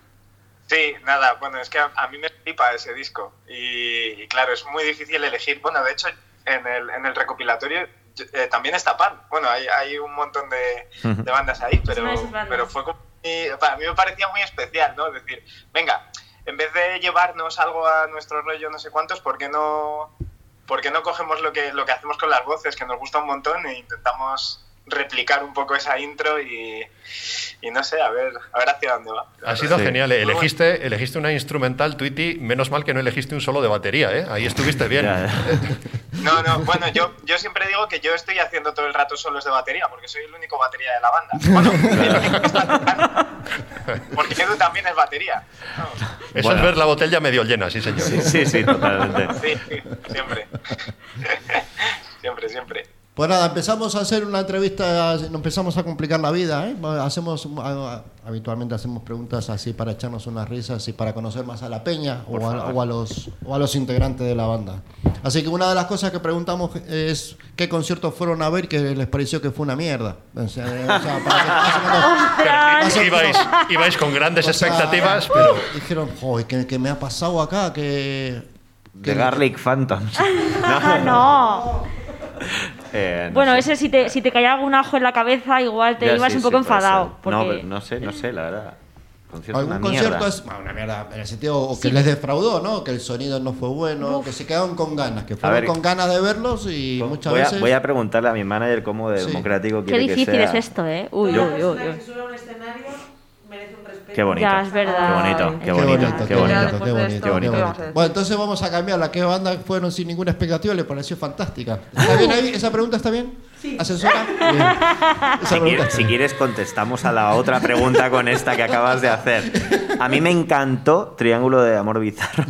Speaker 8: Sí, nada, bueno, es que a, a mí me flipa ese disco y, y claro, es muy difícil elegir. Bueno, de hecho, en el, en el recopilatorio eh, también está Pan. Bueno, hay, hay un montón de, de bandas ahí, pero,
Speaker 6: una de sus bandas.
Speaker 8: pero fue como muy- para mí me parecía muy especial, ¿no? Es decir, venga, en vez de llevarnos algo a nuestro rollo no sé cuántos, ¿por qué no, por qué no cogemos lo que, lo que hacemos con las voces, que nos gusta un montón, e intentamos replicar un poco esa intro y, y no sé, a ver, a ver hacia dónde va.
Speaker 2: Ha sido
Speaker 5: Sí.
Speaker 2: genial. ¿eh? Elegiste, elegiste una instrumental, Tweety. Menos mal que no elegiste un solo de batería, ¿eh? Ahí estuviste bien.
Speaker 5: Ya, ya.
Speaker 8: No, no, bueno, yo, yo siempre digo que yo estoy haciendo todo el rato solos de batería, porque soy el único batería de la banda. Bueno, el único que está tocando, porque Edu también es batería. No,
Speaker 2: Eso
Speaker 5: Bueno.
Speaker 2: es ver la botella medio llena, sí, señor.
Speaker 5: Sí, sí, sí, totalmente.
Speaker 8: sí, sí, siempre. Siempre, siempre.
Speaker 3: Pues nada, empezamos a hacer una entrevista, nos empezamos a complicar la vida, ¿eh? Hacemos, a- habitualmente hacemos preguntas así para echarnos unas risas y para conocer más a la peña o a, o a los, o a los integrantes de la banda. Así que una de las cosas que preguntamos es qué conciertos fueron a ver que les pareció que fue una mierda. O sea, o sea, para que- más o menos-
Speaker 2: Pero ibais, ibais con grandes
Speaker 3: o sea,
Speaker 2: expectativas, pero
Speaker 3: dijeron, joder, ¿qué, qué me ha pasado acá? Que,
Speaker 5: The Garlic Phantoms.
Speaker 6: Ah, no.
Speaker 5: Eh, no
Speaker 6: Bueno,
Speaker 5: sé.
Speaker 6: ese si te, si te caía algún ajo en la cabeza, igual te
Speaker 5: Ya,
Speaker 6: ibas
Speaker 5: sí,
Speaker 6: un poco
Speaker 5: sí, puede
Speaker 6: enfadado.
Speaker 5: ser.
Speaker 6: Porque...
Speaker 5: No, pero no sé, no sé, la verdad. Concierto
Speaker 3: algún
Speaker 5: una
Speaker 3: concierto
Speaker 5: mierda.
Speaker 3: es bueno, una mierda en el sentido o que les defraudó, ¿no? Que el sonido no fue bueno, que se quedaron con ganas, que fueron
Speaker 5: ver,
Speaker 3: con ganas de verlos y muchas
Speaker 5: voy, a,
Speaker 3: veces
Speaker 5: voy a preguntarle a mi manager cómo de
Speaker 3: Sí.
Speaker 5: democrático
Speaker 6: Qué
Speaker 5: quiere
Speaker 6: difícil
Speaker 5: que sea.
Speaker 6: es esto, ¿eh? Uy,
Speaker 9: Toda
Speaker 6: uy, uy,
Speaker 9: persona
Speaker 6: uy.
Speaker 9: que sube a un escenario merece un respeto.
Speaker 5: Qué bonito.
Speaker 6: Ya, es verdad.
Speaker 5: Qué bonito,
Speaker 6: Qué
Speaker 5: qué bonito,
Speaker 3: bonito,
Speaker 5: qué
Speaker 3: qué
Speaker 5: bonito.
Speaker 3: bonito,
Speaker 7: Después
Speaker 3: qué
Speaker 7: de
Speaker 3: bonito,
Speaker 7: esto,
Speaker 3: qué
Speaker 7: ¿qué
Speaker 3: bonito.
Speaker 7: vamos a decir?
Speaker 3: Bueno, entonces vamos a cambiar. ¿A qué banda fueron sin ninguna expectativa? ¿Le pareció fantástica? ¿Está bien ahí? ¿Esa pregunta está bien?
Speaker 9: Sí.
Speaker 3: ¿Asesora? Bien. Esa
Speaker 5: Si
Speaker 3: pregunta
Speaker 5: quieres,
Speaker 3: está
Speaker 5: si
Speaker 3: bien.
Speaker 5: quieres contestamos a la otra pregunta con esta que acabas de hacer. A mí me encantó Triángulo de Amor Bizarro.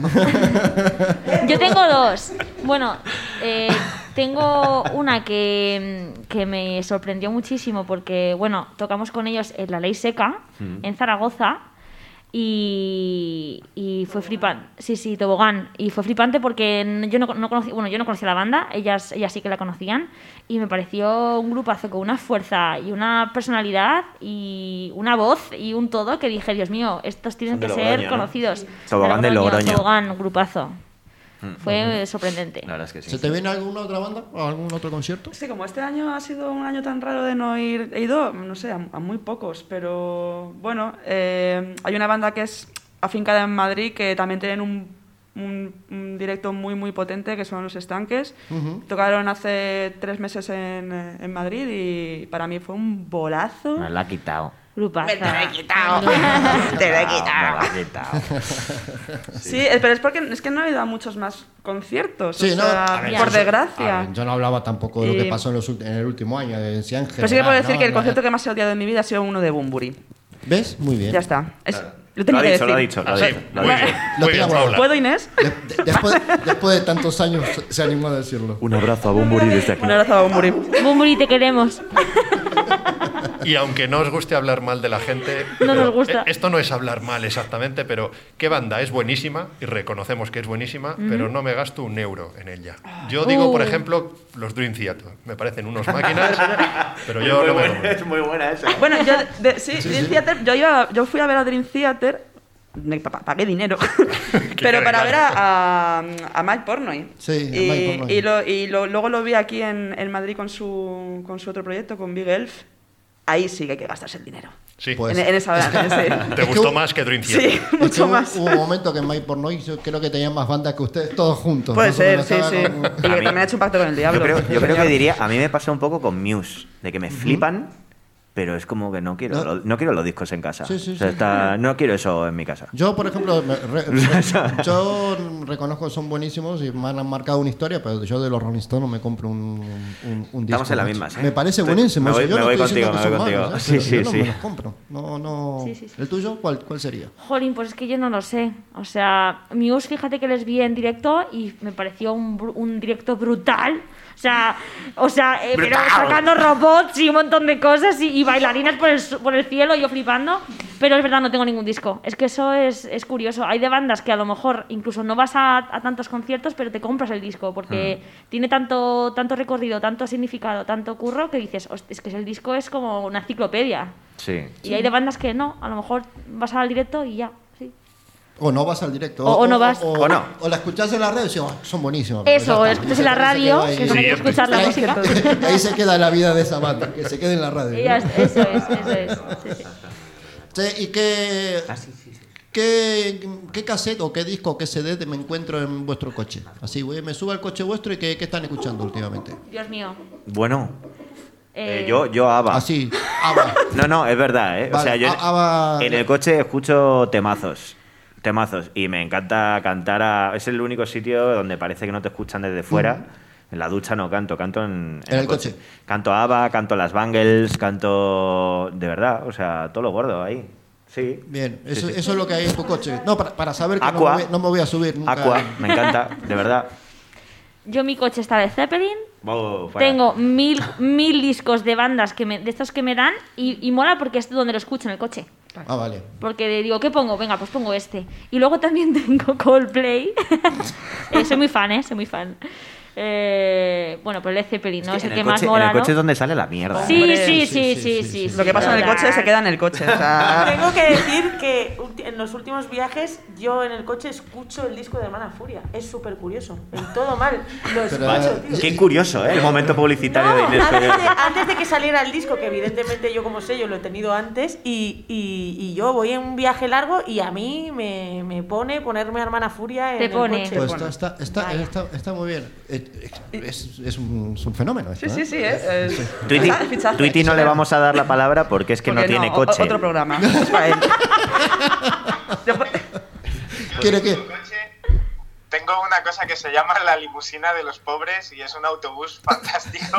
Speaker 6: Yo tengo dos. Bueno, eh, tengo una que, que me sorprendió muchísimo porque, bueno, tocamos con ellos en La Ley Seca, en Zaragoza, y, y fue flipante. Sí, sí, Tobogán. Y fue flipante porque yo no, no conocía, bueno, yo no conocía la banda, ellas, ellas sí que la conocían, y me pareció un grupazo con una fuerza y una personalidad y una voz y un todo que dije, Dios mío, estos tienen
Speaker 5: Son de
Speaker 6: que
Speaker 5: Logroño,
Speaker 6: ser
Speaker 5: ¿no?
Speaker 6: conocidos.
Speaker 5: Tobogán de Logroño.
Speaker 6: Tobogán, grupazo. Fue sorprendente.
Speaker 5: La verdad es que sí.
Speaker 3: ¿Se te viene alguna otra banda o algún otro concierto?
Speaker 7: Sí, como este año ha sido un año tan raro de no ir, he ido, no sé, a, a muy pocos, pero bueno, eh, hay una banda que es afincada en Madrid que también tienen un, un, un directo muy muy potente que son Los Estanques.
Speaker 3: Ujú.
Speaker 7: Tocaron hace tres meses en, eh, en Madrid y para mí fue un bolazo.
Speaker 5: Me la ha quitado.
Speaker 6: Grupazo.
Speaker 7: Te lo he quitado. Te lo he quitado.
Speaker 5: Me la ha quitado.
Speaker 7: Sí, eh, pero es porque es que no he ido a muchos más conciertos,
Speaker 3: Sí,
Speaker 7: o
Speaker 3: no,
Speaker 7: sea,
Speaker 3: a ver,
Speaker 7: por
Speaker 3: eso-
Speaker 7: desgracia.
Speaker 3: a ver, yo no hablaba tampoco de lo
Speaker 7: Y-
Speaker 3: que pasó en, los ulti- en el último año, de decía en
Speaker 7: Pero sí que puedo
Speaker 3: general,
Speaker 7: decir
Speaker 3: ¿no?
Speaker 7: que el
Speaker 3: No,
Speaker 7: concierto que más he odiado en mi vida ha sido uno de Bunbury.
Speaker 3: ¿Ves? Muy bien.
Speaker 7: Ya está. Es, Lo tenía
Speaker 5: ha
Speaker 7: que
Speaker 5: dicho, lo ha
Speaker 7: decir.
Speaker 5: dicho. Lo ha
Speaker 2: Así,
Speaker 5: dicho, lo ha
Speaker 2: muy
Speaker 5: dicho.
Speaker 2: bien,
Speaker 3: Lo
Speaker 2: muy bien,
Speaker 3: tenía
Speaker 2: Paula.
Speaker 7: ¿Puedo, Inés?
Speaker 3: De- de- después, después de tantos años se animó a decirlo.
Speaker 5: Un abrazo a Bumburi desde aquí.
Speaker 7: Un abrazo a Bumburi.
Speaker 6: Bumburi, te queremos.
Speaker 2: Y aunque no os guste hablar mal de la gente,
Speaker 6: No nos gusta.
Speaker 2: eh, esto no es hablar mal exactamente, pero qué banda es buenísima y reconocemos que es buenísima, pero no me gasto un euro en ella. Yo digo, por
Speaker 6: Uh.
Speaker 2: ejemplo, los Dream Theater. Me parecen unos máquinas, pero
Speaker 5: Es
Speaker 2: yo
Speaker 5: muy
Speaker 2: no me
Speaker 5: buena,
Speaker 2: lo-
Speaker 5: es muy buena esa.
Speaker 7: Bueno, yo, de- sí, Dream Theater, yo, iba, yo fui a ver a Dream Theater, me pa- pagué dinero, pero para ver a, a, a Mike Portnoy.
Speaker 3: Sí, a
Speaker 7: y,
Speaker 3: Mike Portnoy.
Speaker 7: Y, lo, y lo- luego lo vi aquí en, en Madrid con su, con su otro proyecto, con Big Elf. Ahí sí que hay que gastarse el dinero.
Speaker 2: Sí.
Speaker 3: Pues-
Speaker 7: en, en esa en ese-
Speaker 2: ¿Te
Speaker 3: Es que
Speaker 2: gustó
Speaker 3: hubo-
Speaker 2: más que Dream Theater?
Speaker 7: Sí,
Speaker 3: Es que
Speaker 7: mucho
Speaker 3: hubo,
Speaker 7: más.
Speaker 3: hubo un momento que Mike Portnoy yo creo que tenía más bandas que ustedes todos juntos.
Speaker 7: Puede
Speaker 3: Más o
Speaker 7: ser,
Speaker 3: menos
Speaker 7: sí,
Speaker 3: estaba
Speaker 7: sí.
Speaker 3: con-
Speaker 7: Y que
Speaker 5: A mí-
Speaker 7: también ha hecho un pacto con el diablo.
Speaker 5: Yo creo, yo creo que
Speaker 7: Señor.
Speaker 5: diría, a mí me pasa un poco con Muse, de que me flipan, pero es como que no quiero,
Speaker 3: No.
Speaker 5: lo- no quiero los discos en casa.
Speaker 3: Sí, sí,
Speaker 5: O sea,
Speaker 3: sí.
Speaker 5: está- no quiero eso en mi casa.
Speaker 3: Yo, por ejemplo, me- re- re- yo reconozco que son buenísimos y me han marcado una historia, pero yo de los Rolling Stones no me compro un, un, un disco.
Speaker 5: Estamos en la
Speaker 3: macho.
Speaker 5: misma, ¿eh?
Speaker 3: Me parece
Speaker 5: Estoy-
Speaker 3: buenísimo.
Speaker 5: me voy-
Speaker 3: o sea, yo
Speaker 5: me
Speaker 3: no
Speaker 5: voy
Speaker 3: estoy
Speaker 5: contigo,
Speaker 3: diciendo que
Speaker 5: me
Speaker 3: son
Speaker 5: voy
Speaker 3: malos,
Speaker 5: contigo.
Speaker 3: ¿eh?
Speaker 5: Sí,
Speaker 3: Pero yo
Speaker 5: sí,
Speaker 3: no
Speaker 5: sí.
Speaker 3: me los compro. No, no.
Speaker 6: Sí, sí, sí.
Speaker 3: ¿El tuyo? ¿Cuál, cuál sería?
Speaker 6: Jolín, pues es que yo no lo sé. O sea, Muse, fíjate que les vi en directo y me pareció un, bru- un directo brutal. O sea, o sea eh, pero
Speaker 5: ¡Brutal!
Speaker 6: sacando robots y un montón de cosas y, y bailarinas por el, su- por el cielo, yo flipando. Pero es verdad, no tengo ningún disco. Es que eso es, es curioso. Hay de bandas que a lo mejor incluso no vas a, a tantos conciertos, pero te compras el disco porque tiene tanto, tanto recorrido, tanto significado, tanto curro que dices, "Host- es que el disco es como una enciclopedia".
Speaker 5: Sí.
Speaker 6: Y hay de bandas que no, a lo mejor vas al directo y ya, sí.
Speaker 3: O no vas al directo.
Speaker 6: O- o no vas.
Speaker 3: O,
Speaker 5: O no.
Speaker 3: o la escuchás en la radio y dices, "Oh, son buenísimos". pero
Speaker 6: Eso,
Speaker 3: ya está".
Speaker 6: escuchas
Speaker 3: Y
Speaker 6: en la
Speaker 3: se- se
Speaker 6: radio,
Speaker 3: queda ahí.
Speaker 6: que es donde hay que
Speaker 2: Siempre.
Speaker 6: escuchar la
Speaker 3: Ahí-
Speaker 6: música.
Speaker 3: Ahí se queda la vida de esa banda, que se quede en la radio.
Speaker 6: Y ya
Speaker 3: ¿no?
Speaker 6: es- eso es, eso es. Sí, sí.
Speaker 3: Sí, ¿y qué,
Speaker 5: Ah, sí, sí, sí.
Speaker 3: qué, qué cassette o qué disco o qué C D me encuentro en vuestro coche? Así, güey, me subo al coche vuestro y qué, qué están escuchando últimamente.
Speaker 6: Dios mío.
Speaker 5: Bueno, eh,
Speaker 6: Eh,
Speaker 5: yo, yo ABBA.
Speaker 3: Así, ABBA.
Speaker 5: No, no, es verdad, ¿eh? o
Speaker 3: Vale,
Speaker 5: sea, yo
Speaker 3: a- ABBA-
Speaker 5: en el coche escucho temazos. Temazos. Y me encanta cantar a... Es el único sitio donde parece que no te escuchan desde fuera. En la ducha no canto, canto en,
Speaker 3: En el coche.
Speaker 5: Canto ABBA, canto las Bangles, canto... De verdad, o sea, todo lo gordo ahí. Sí.
Speaker 3: Bien,
Speaker 5: Sí,
Speaker 3: eso,
Speaker 5: sí.
Speaker 3: eso es lo que hay en tu coche. No, para, para saber que no me,
Speaker 5: Aqua.
Speaker 3: voy, no me voy a subir nunca.
Speaker 5: Aqua, me encanta, de verdad.
Speaker 6: Yo mi coche está de Zeppelin.
Speaker 5: Oh, fuera.
Speaker 6: Tengo mil, mil discos de bandas que me, de estos que me dan y, y mola porque es donde lo escucho en el coche.
Speaker 3: Ah, vale.
Speaker 6: Porque digo, ¿qué pongo? Venga, pues pongo este. Y luego también tengo Coldplay. Eh, soy muy fan, ¿eh? Soy muy fan. Eh, bueno, pero el Led Zeppelin, ¿no? Es,
Speaker 5: En
Speaker 6: el
Speaker 5: el,
Speaker 6: que más
Speaker 5: coche, en
Speaker 6: mola,
Speaker 5: el coche
Speaker 6: ¿no?
Speaker 5: es donde sale la mierda.
Speaker 6: Sí,
Speaker 7: Hombre,
Speaker 6: sí,
Speaker 3: sí,
Speaker 6: sí,
Speaker 3: sí,
Speaker 6: sí,
Speaker 3: sí,
Speaker 6: sí.
Speaker 3: sí.
Speaker 7: Lo que pasa en el coche se queda en el coche. O sea,
Speaker 9: Tengo que decir que ulti- en los últimos viajes yo en el coche escucho el disco de Hermana Furia. Es súper curioso. En todo mal. Lo
Speaker 3: Pero,
Speaker 9: escucho, tío.
Speaker 5: Qué curioso, ¿eh? El momento publicitario de
Speaker 9: No,
Speaker 5: Inés
Speaker 9: antes, de,
Speaker 5: Pérez.
Speaker 9: antes de que saliera el disco, que evidentemente yo como sello lo he tenido antes, y, y, y yo voy en un viaje largo y a mí me, me pone ponerme Hermana Furia en
Speaker 6: Te
Speaker 9: el
Speaker 6: pone.
Speaker 9: coche.
Speaker 3: Pues
Speaker 7: bueno.
Speaker 3: está, está, está,
Speaker 9: Vaya.
Speaker 3: está, está muy bien. Eh, eh, Es, es, un, es un fenómeno esto,
Speaker 7: sí,
Speaker 3: ¿eh?
Speaker 7: sí, sí. ¿eh? Es-
Speaker 5: Tweety,
Speaker 7: Ah, fichaje.
Speaker 5: Tweety no le vamos a dar la palabra porque es que no
Speaker 7: Porque
Speaker 5: tiene
Speaker 7: o-
Speaker 5: coche.
Speaker 7: Otro programa. Es para él. Yo-
Speaker 3: ¿Quiere que?
Speaker 8: En mi coche tengo una cosa que se llama la limusina de los pobres y es un autobús fantástico.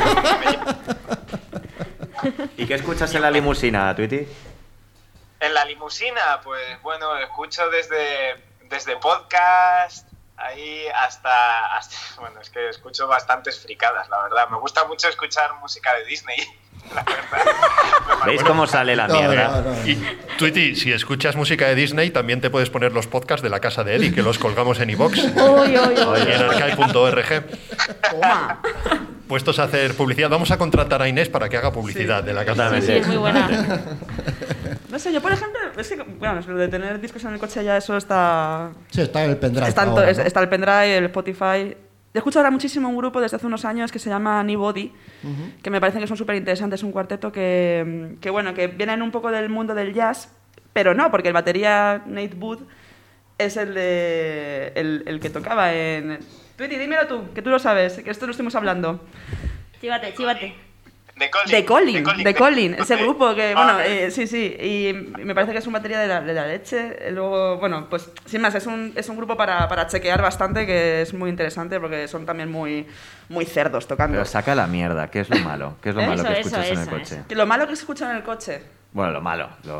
Speaker 5: ¿Y qué escuchas en la limusina, Tweety?
Speaker 8: En la limusina, pues bueno, escucho desde, desde podcast, ahí hasta, hasta... Bueno, es que escucho bastantes fricadas, la verdad. Me gusta mucho escuchar música de Disney, la verdad.
Speaker 5: ¿Veis cómo sale la
Speaker 3: No,
Speaker 5: mierda?
Speaker 3: no, no.
Speaker 2: Y, Tweety, si escuchas música de Disney, también te puedes poner los podcasts de la casa de Eddie, que los colgamos en iVoox y
Speaker 6: Uy, uy, uy.
Speaker 2: en archive punto org.
Speaker 7: Toma.
Speaker 2: Puestos a hacer publicidad, vamos a contratar a Inés para que haga publicidad de la casa de
Speaker 6: Sí,
Speaker 2: Eddie.
Speaker 6: es muy buena.
Speaker 7: No sé, yo por ejemplo, es que, bueno, lo de tener discos en el coche ya eso está...
Speaker 3: Sí, está en el pendrive.
Speaker 7: Está, en to-
Speaker 3: ahora,
Speaker 7: es-
Speaker 3: ¿no?
Speaker 7: está el pendrive, el Spotify. Yo escucho ahora muchísimo un grupo desde hace unos años que se llama Anybody, que me parecen que son súper interesantes. Es un cuarteto que, que, bueno, que vienen un poco del mundo del jazz, pero no, porque el batería Nate Wood es el, de, el, el que tocaba en... Tweety, dímelo tú, que tú lo sabes, que esto lo estuvimos hablando.
Speaker 6: Chívate, chívate.
Speaker 8: De Colin.
Speaker 7: De Colin, de Colin, ese
Speaker 8: Ok.
Speaker 7: grupo que,
Speaker 8: Ah,
Speaker 7: bueno,
Speaker 8: vale.
Speaker 7: eh, sí, sí, y me parece que es un batería de la, de la leche. Eh, Luego, bueno, pues sin más, es un, es un grupo para, para chequear bastante, que es muy interesante porque son también muy, muy cerdos tocando.
Speaker 5: Pero saca la mierda, ¿qué es lo malo? ¿Qué es lo
Speaker 7: ¿Eh?
Speaker 5: malo que
Speaker 6: Eso,
Speaker 5: escuchas
Speaker 6: eso,
Speaker 5: en el
Speaker 6: eso,
Speaker 5: coche?
Speaker 6: eso.
Speaker 7: Que lo malo que se escucha en el coche.
Speaker 5: Bueno, lo malo. Lo...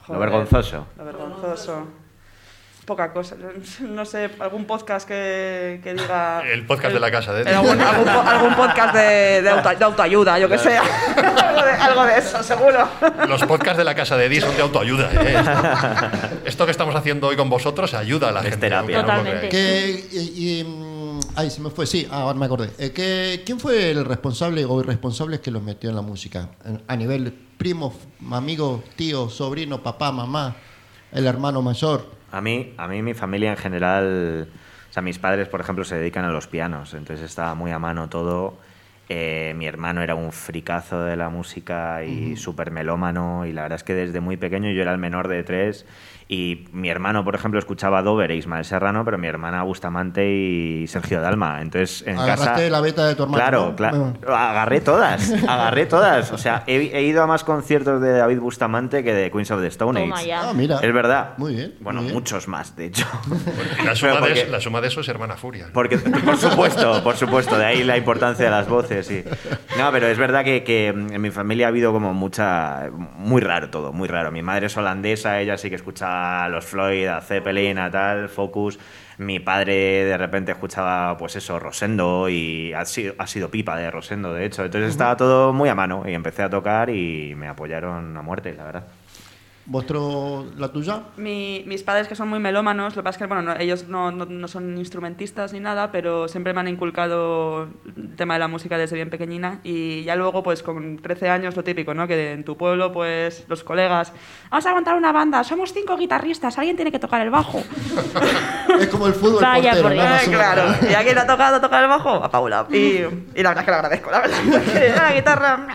Speaker 5: Lo vergonzoso.
Speaker 7: Lo vergonzoso. Poca cosa. No sé, algún podcast que, que diga...
Speaker 2: El podcast de la casa de...
Speaker 7: Algún, algún, algún podcast de, de, auto, de autoayuda, yo que sé. algo, de, algo de eso, seguro.
Speaker 2: Los podcasts de la casa de Eddie son de autoayuda. ¿eh? Esto, esto que estamos haciendo hoy con vosotros ayuda a la
Speaker 5: Es
Speaker 2: gente.
Speaker 5: terapia.
Speaker 2: aunque no lo
Speaker 6: Totalmente.
Speaker 2: creáis.
Speaker 3: Que, y, y, mm, ay, se me fue, sí, ah, ahora me acordé. Eh, que, ¿Quién fue el responsable o irresponsable que los metió en la música? A nivel primo, amigo, tío, sobrino, papá, mamá, el hermano mayor.
Speaker 5: A mí, a mí mi familia en general, o sea, mis padres, por ejemplo, se dedican a los pianos, entonces estaba muy a mano todo. Eh, mi hermano era un fricazo de la música y uh-huh. súper melómano, y la verdad es que desde muy pequeño yo era el menor de tres. Y mi hermano, por ejemplo, escuchaba Dover e Ismael Serrano, pero mi hermana Bustamante y Sergio Dalma. Entonces, en
Speaker 3: Agarraste
Speaker 5: casa...
Speaker 3: la beta de tu hermano,
Speaker 5: Claro,
Speaker 3: ¿no?
Speaker 5: claro. Agarré todas, agarré todas. O sea, he, he ido a más conciertos de David Bustamante que de Queens of the Stone
Speaker 6: Toma
Speaker 5: Age.
Speaker 6: ya.
Speaker 3: Ah, mira.
Speaker 5: Es verdad.
Speaker 3: Muy bien.
Speaker 5: Bueno,
Speaker 3: muy bien.
Speaker 5: muchos más, de hecho.
Speaker 2: Y la, suma
Speaker 5: Pero porque-
Speaker 2: de, la suma de eso es Hermana Furia.
Speaker 5: Porque, por supuesto, por supuesto, de ahí la importancia de las voces. Sí. No, pero es verdad que, que en mi familia ha habido como mucha... Muy raro todo, muy raro. Mi madre es holandesa, ella sí que escucha a los Floyd, a Zeppelin, a tal, Focus. Mi padre de repente escuchaba, pues eso, Rosendo, y ha sido, ha sido pipa de Rosendo, de hecho. Entonces estaba todo muy a mano y empecé a tocar y me apoyaron a muerte, la verdad.
Speaker 3: ¿Vuestro, la tuya?
Speaker 7: Mi- mis padres, que son muy melómanos, lo que pasa es que bueno, no- ellos no, no, no son instrumentistas ni nada, pero siempre me han inculcado el tema de la música desde bien pequeñina. Y ya luego, pues con trece años, lo típico, ¿no? Que en tu pueblo, pues los colegas, vamos a montar una banda, somos cinco guitarristas, alguien tiene que tocar el bajo.
Speaker 3: Es como el fútbol
Speaker 6: Vaya,
Speaker 3: portero,
Speaker 6: por
Speaker 3: ¿no?
Speaker 6: Dios.
Speaker 3: Más o menos.
Speaker 7: Claro, y a quién le ha tocado tocar el bajo, a Paula. Y, y la verdad es que lo agradezco, la verdad. Porque la guitarra...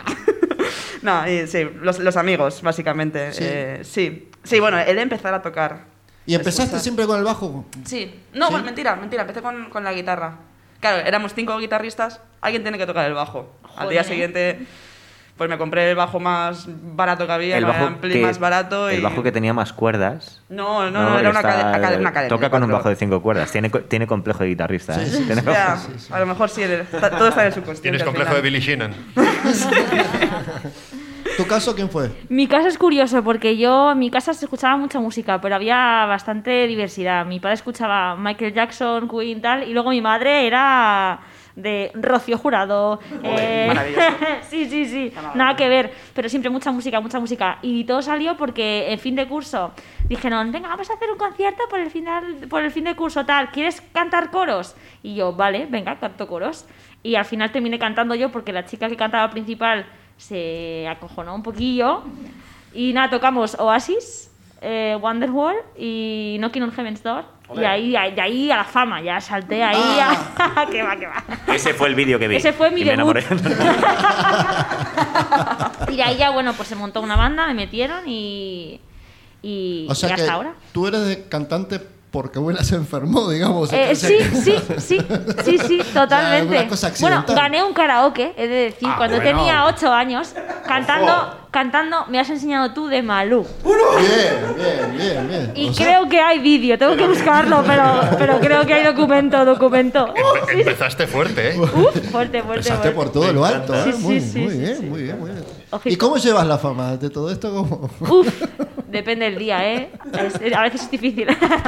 Speaker 7: No, y sí, los, los amigos, básicamente.
Speaker 3: Sí.
Speaker 7: Eh, sí. Sí, bueno, he de empezar a tocar.
Speaker 3: ¿Y empezaste
Speaker 7: Escucha.
Speaker 3: siempre con el bajo?
Speaker 7: Sí. No,
Speaker 3: ¿Sí?
Speaker 7: bueno, mentira, mentira. Empecé con, con la guitarra. Claro, éramos cinco guitarristas, alguien tiene que tocar el bajo. Al día
Speaker 6: Joder.
Speaker 7: siguiente, pues me compré el bajo más barato que había,
Speaker 5: El
Speaker 7: el
Speaker 5: bajo,
Speaker 7: ampli
Speaker 5: que,
Speaker 7: más barato. Y...
Speaker 5: el bajo que tenía más cuerdas.
Speaker 7: No, no, no,
Speaker 5: porque
Speaker 7: era una,
Speaker 5: está-
Speaker 7: cade- acade- una cadena.
Speaker 5: Toca
Speaker 7: de
Speaker 5: con un
Speaker 7: cuatro.
Speaker 5: bajo de cinco cuerdas. Tiene, co- tiene complejo de guitarrista. ¿eh?
Speaker 3: Sí, sí,
Speaker 5: Tiene
Speaker 3: sí.
Speaker 5: co-
Speaker 7: Ya, a lo mejor sí, está- todo está en el subconsciente.
Speaker 2: Tienes
Speaker 7: al
Speaker 2: complejo de
Speaker 7: final.
Speaker 2: Billy Sheehan.
Speaker 3: ¿Tu caso quién fue?
Speaker 6: Mi caso es curioso porque yo en mi casa se escuchaba mucha música, pero había bastante diversidad. Mi padre escuchaba Michael Jackson, Queen, tal, y luego mi madre era de Rocío Jurado. eh,
Speaker 7: maravilloso.
Speaker 6: sí, sí, sí, nada que ver, pero siempre mucha música, mucha música. Y todo salió porque en fin de curso dijeron, venga, vamos a hacer un concierto por el final, por el fin de curso, tal, ¿quieres cantar coros? Y yo, vale, venga, canto coros. Y al final terminé cantando yo porque la chica que cantaba principal se acojonó un poquillo. Y nada, tocamos Oasis, eh, Wonderwall y Knocking on Heaven's Door. Y ahí, ahí- de ahí a la fama, ya salté ahí a... que va, que va.
Speaker 5: Ese fue el vídeo que vi.
Speaker 6: Ese fue mi
Speaker 5: y me
Speaker 6: debut.
Speaker 5: enamoré.
Speaker 6: Y de ahí ya, bueno, pues se montó una banda, me metieron y... Y,
Speaker 3: O sea
Speaker 6: y
Speaker 3: que
Speaker 6: hasta ahora.
Speaker 3: tú eres de cantante porque abuela se enfermó, digamos.
Speaker 6: Eh,
Speaker 3: O sea
Speaker 6: sí,
Speaker 3: que-
Speaker 6: sí, sí, sí, sí, totalmente.
Speaker 3: una cosa
Speaker 6: Bueno,
Speaker 3: accidental.
Speaker 6: gané un karaoke, he de decir,
Speaker 3: Ah,
Speaker 6: cuando
Speaker 3: bueno.
Speaker 6: tenía ocho años, cantando, cantando Me has enseñado tú de Malú.
Speaker 3: Bien, bien, bien, bien.
Speaker 6: Y
Speaker 3: O sea,
Speaker 6: creo que hay vídeo, tengo que buscarlo, pero, pero creo que hay documento, documento.
Speaker 2: Empe- empezaste fuerte, ¿eh?
Speaker 6: Uf, fuerte, fuerte,
Speaker 3: empezaste
Speaker 6: fuerte.
Speaker 3: por todo lo alto, ¿eh?
Speaker 6: Sí, sí,
Speaker 3: muy,
Speaker 6: sí,
Speaker 3: muy
Speaker 6: sí,
Speaker 3: bien,
Speaker 6: sí.
Speaker 3: muy bien, muy bien.
Speaker 6: Ojito.
Speaker 3: ¿Y cómo llevas la fama de todo esto? ¿Cómo?
Speaker 6: Uf, depende del día, ¿eh? Es- a veces es difícil.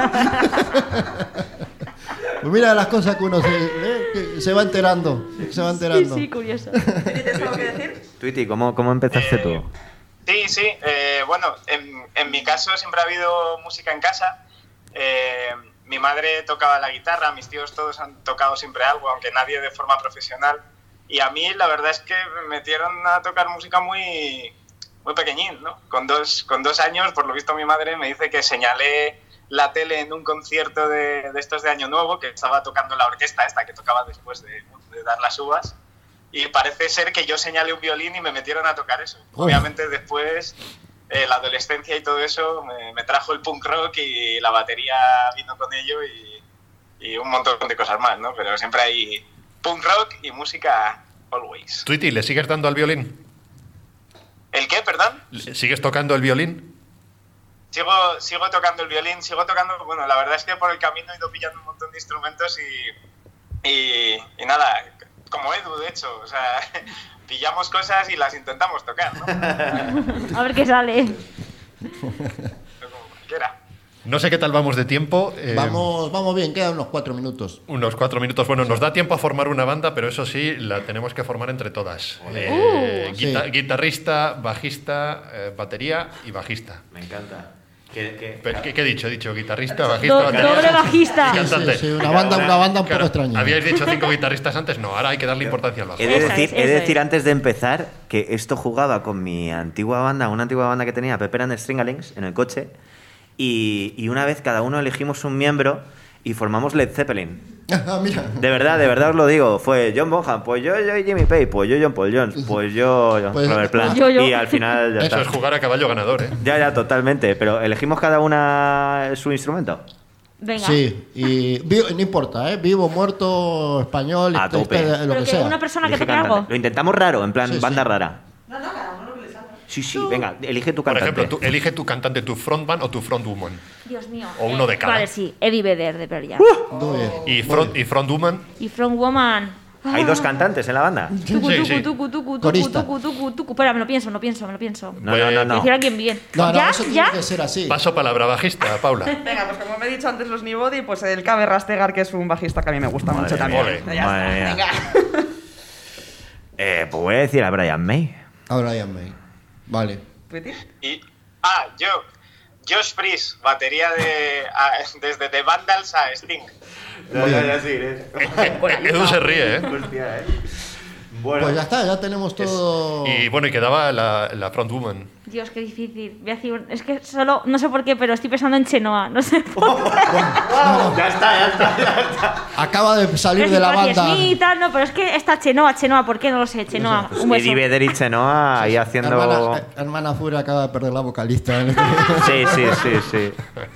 Speaker 3: Pues mira las cosas que uno se, eh, que se va enterando, se va
Speaker 6: Sí,
Speaker 3: enterando.
Speaker 6: sí, curioso.
Speaker 7: ¿Tienes algo que decir?
Speaker 5: Twitty, ¿cómo, ¿cómo empezaste tú?
Speaker 8: Sí, sí. eh, bueno, en, en mi caso siempre ha habido música en casa. Eh, mi madre tocaba la guitarra, mis tíos todos han tocado siempre algo, aunque nadie de forma profesional. Y a mí la verdad es que me metieron a tocar música muy, muy pequeñín, ¿no? Con dos, con dos años, por lo visto mi madre me dice que señalé la tele en un concierto de, de estos de Año Nuevo, que estaba tocando la orquesta esta que tocaba después de, de dar las uvas. Y parece ser que yo señalé un violín y me metieron a tocar eso.
Speaker 3: Oh.
Speaker 8: Obviamente después, eh, la adolescencia y todo eso, me, me trajo el punk rock y la batería vino con ello y, y un montón de cosas más, ¿no? Pero siempre hay punk rock y música always.
Speaker 2: Twitty, ¿le sigues dando al violín?
Speaker 8: ¿El qué, perdón?
Speaker 2: ¿Le- ¿Sigues tocando el violín?
Speaker 8: Sigo, sigo tocando el violín, sigo tocando... Bueno, la verdad es que por el camino he ido pillando un montón de instrumentos y, y, y nada, como Edu, de hecho. O sea, pillamos cosas y las intentamos tocar, ¿no?
Speaker 6: A ver qué sale.
Speaker 2: No sé qué tal vamos de tiempo. eh,
Speaker 3: Vamos, vamos bien, quedan unos cuatro minutos.
Speaker 2: Unos cuatro minutos. Bueno, nos da tiempo a formar una banda, pero eso sí, la tenemos que formar entre todas. Eh,
Speaker 3: Uh.
Speaker 2: guita-
Speaker 3: Sí.
Speaker 2: Guitarrista, bajista, eh, batería y bajista.
Speaker 5: Me encanta. ¿Qué, qué?
Speaker 2: Pero, ¿qué, qué he dicho? He dicho guitarrista, bajista,
Speaker 6: Do-
Speaker 2: batería
Speaker 6: doble bajista.
Speaker 2: y cantante.
Speaker 3: Sí, sí, una banda, una banda un
Speaker 2: Claro,
Speaker 3: poco extraña.
Speaker 2: ¿habíais dicho cinco guitarristas antes? No, ahora hay que darle importancia al bajo.
Speaker 5: He de
Speaker 6: Esa
Speaker 5: decir,
Speaker 6: es,
Speaker 5: he de
Speaker 6: esa
Speaker 5: decir
Speaker 6: es.
Speaker 5: antes de empezar que esto jugaba con mi antigua banda, una antigua banda que tenía, Pepper and the Stringalings, en el coche. Y, y una vez cada uno elegimos un miembro y formamos Led Zeppelin.
Speaker 3: Ah, mira.
Speaker 5: De verdad, de verdad os lo digo. Fue John Bonham, pues yo, yo Jimmy Page, pues yo John Paul Jones, pues yo
Speaker 3: Pues-
Speaker 5: Robert Plant.
Speaker 6: Yo, yo.
Speaker 5: Y al final ya
Speaker 2: Eso
Speaker 5: está.
Speaker 2: es jugar a caballo ganador, ¿eh?
Speaker 5: Ya, ya, totalmente. Pero elegimos cada una su instrumento.
Speaker 6: Venga.
Speaker 3: Sí, y vivo- no importa, ¿eh? Vivo, muerto, español,
Speaker 5: A
Speaker 3: este,
Speaker 5: tope.
Speaker 3: este, lo
Speaker 6: Pero
Speaker 3: que
Speaker 6: que
Speaker 3: sea.
Speaker 6: una persona que
Speaker 5: Elige
Speaker 6: toque
Speaker 5: cantante.
Speaker 6: algo.
Speaker 5: Lo intentamos raro, en plan
Speaker 3: Sí, sí.
Speaker 5: banda rara.
Speaker 7: No, no, cada uno lo que le salga.
Speaker 5: Sí, sí, venga, elige tu
Speaker 2: Por
Speaker 5: cantante.
Speaker 2: ejemplo, tú, elige tu cantante, tu frontman o tu frontwoman.
Speaker 6: Dios mío.
Speaker 2: O uno de cada.
Speaker 6: Vale, sí. Eddie Vedder de Pearl Jam.
Speaker 3: Muy bien.
Speaker 2: Y, front, y frontwoman.
Speaker 6: Y From Woman.
Speaker 5: Hay dos cantantes en la banda.
Speaker 6: Tucu,
Speaker 2: Sí,
Speaker 6: tucu,
Speaker 2: sí.
Speaker 6: tucu, tucu, tucu,
Speaker 3: Corista.
Speaker 6: tucu, tucu, tucu. Espera, me lo pienso, me lo pienso, me lo pienso.
Speaker 5: No, no, no, no.
Speaker 6: Decir a alguien bien.
Speaker 3: No, no,
Speaker 6: ¿Ya?
Speaker 3: eso tiene
Speaker 6: ¿Ya?
Speaker 3: que ser así.
Speaker 2: Paso palabra, bajista, Paula.
Speaker 7: Venga, pues como me he dicho antes los Nibody, pues el Cabe Rastegar, que es un bajista que a mí me gusta
Speaker 5: Madre
Speaker 7: mucho
Speaker 5: mía,
Speaker 7: también.
Speaker 2: ole,
Speaker 7: Ya
Speaker 5: madre
Speaker 7: está,
Speaker 5: mía.
Speaker 7: venga.
Speaker 5: Eh, pues voy a decir a Brian May.
Speaker 3: Ahora ya me. Vale.
Speaker 7: ¿Pretty?
Speaker 8: Y, ah, yo, Josh Freese, batería de, a- desde The Vandals a Sting.
Speaker 5: Ya, ya, ya, sí, eh.
Speaker 2: Edu se ríe, ¿eh?
Speaker 5: Hostia, eh. Bueno,
Speaker 3: Pues ya está, ya tenemos todo.
Speaker 2: Y bueno, y quedaba la, la frontwoman.
Speaker 6: Dios, qué difícil. Voy a decir, un- es que solo, no sé por qué, pero estoy pensando en Chenoa. No sé por qué.
Speaker 5: ya está, ya está, ya está.
Speaker 3: Acaba de salir
Speaker 6: Es
Speaker 3: de la
Speaker 6: Nicolás
Speaker 3: banda.
Speaker 6: Smith y tal, no, pero es que está Chenoa, Chenoa, ¿por qué? No lo sé, Chenoa. Un beso.
Speaker 5: Eddie Vedder y Chenoa ahí haciendo...
Speaker 3: Hermana, eh, hermana Furia acaba de perder la vocalista. ¿eh?
Speaker 5: Sí, sí, sí, sí.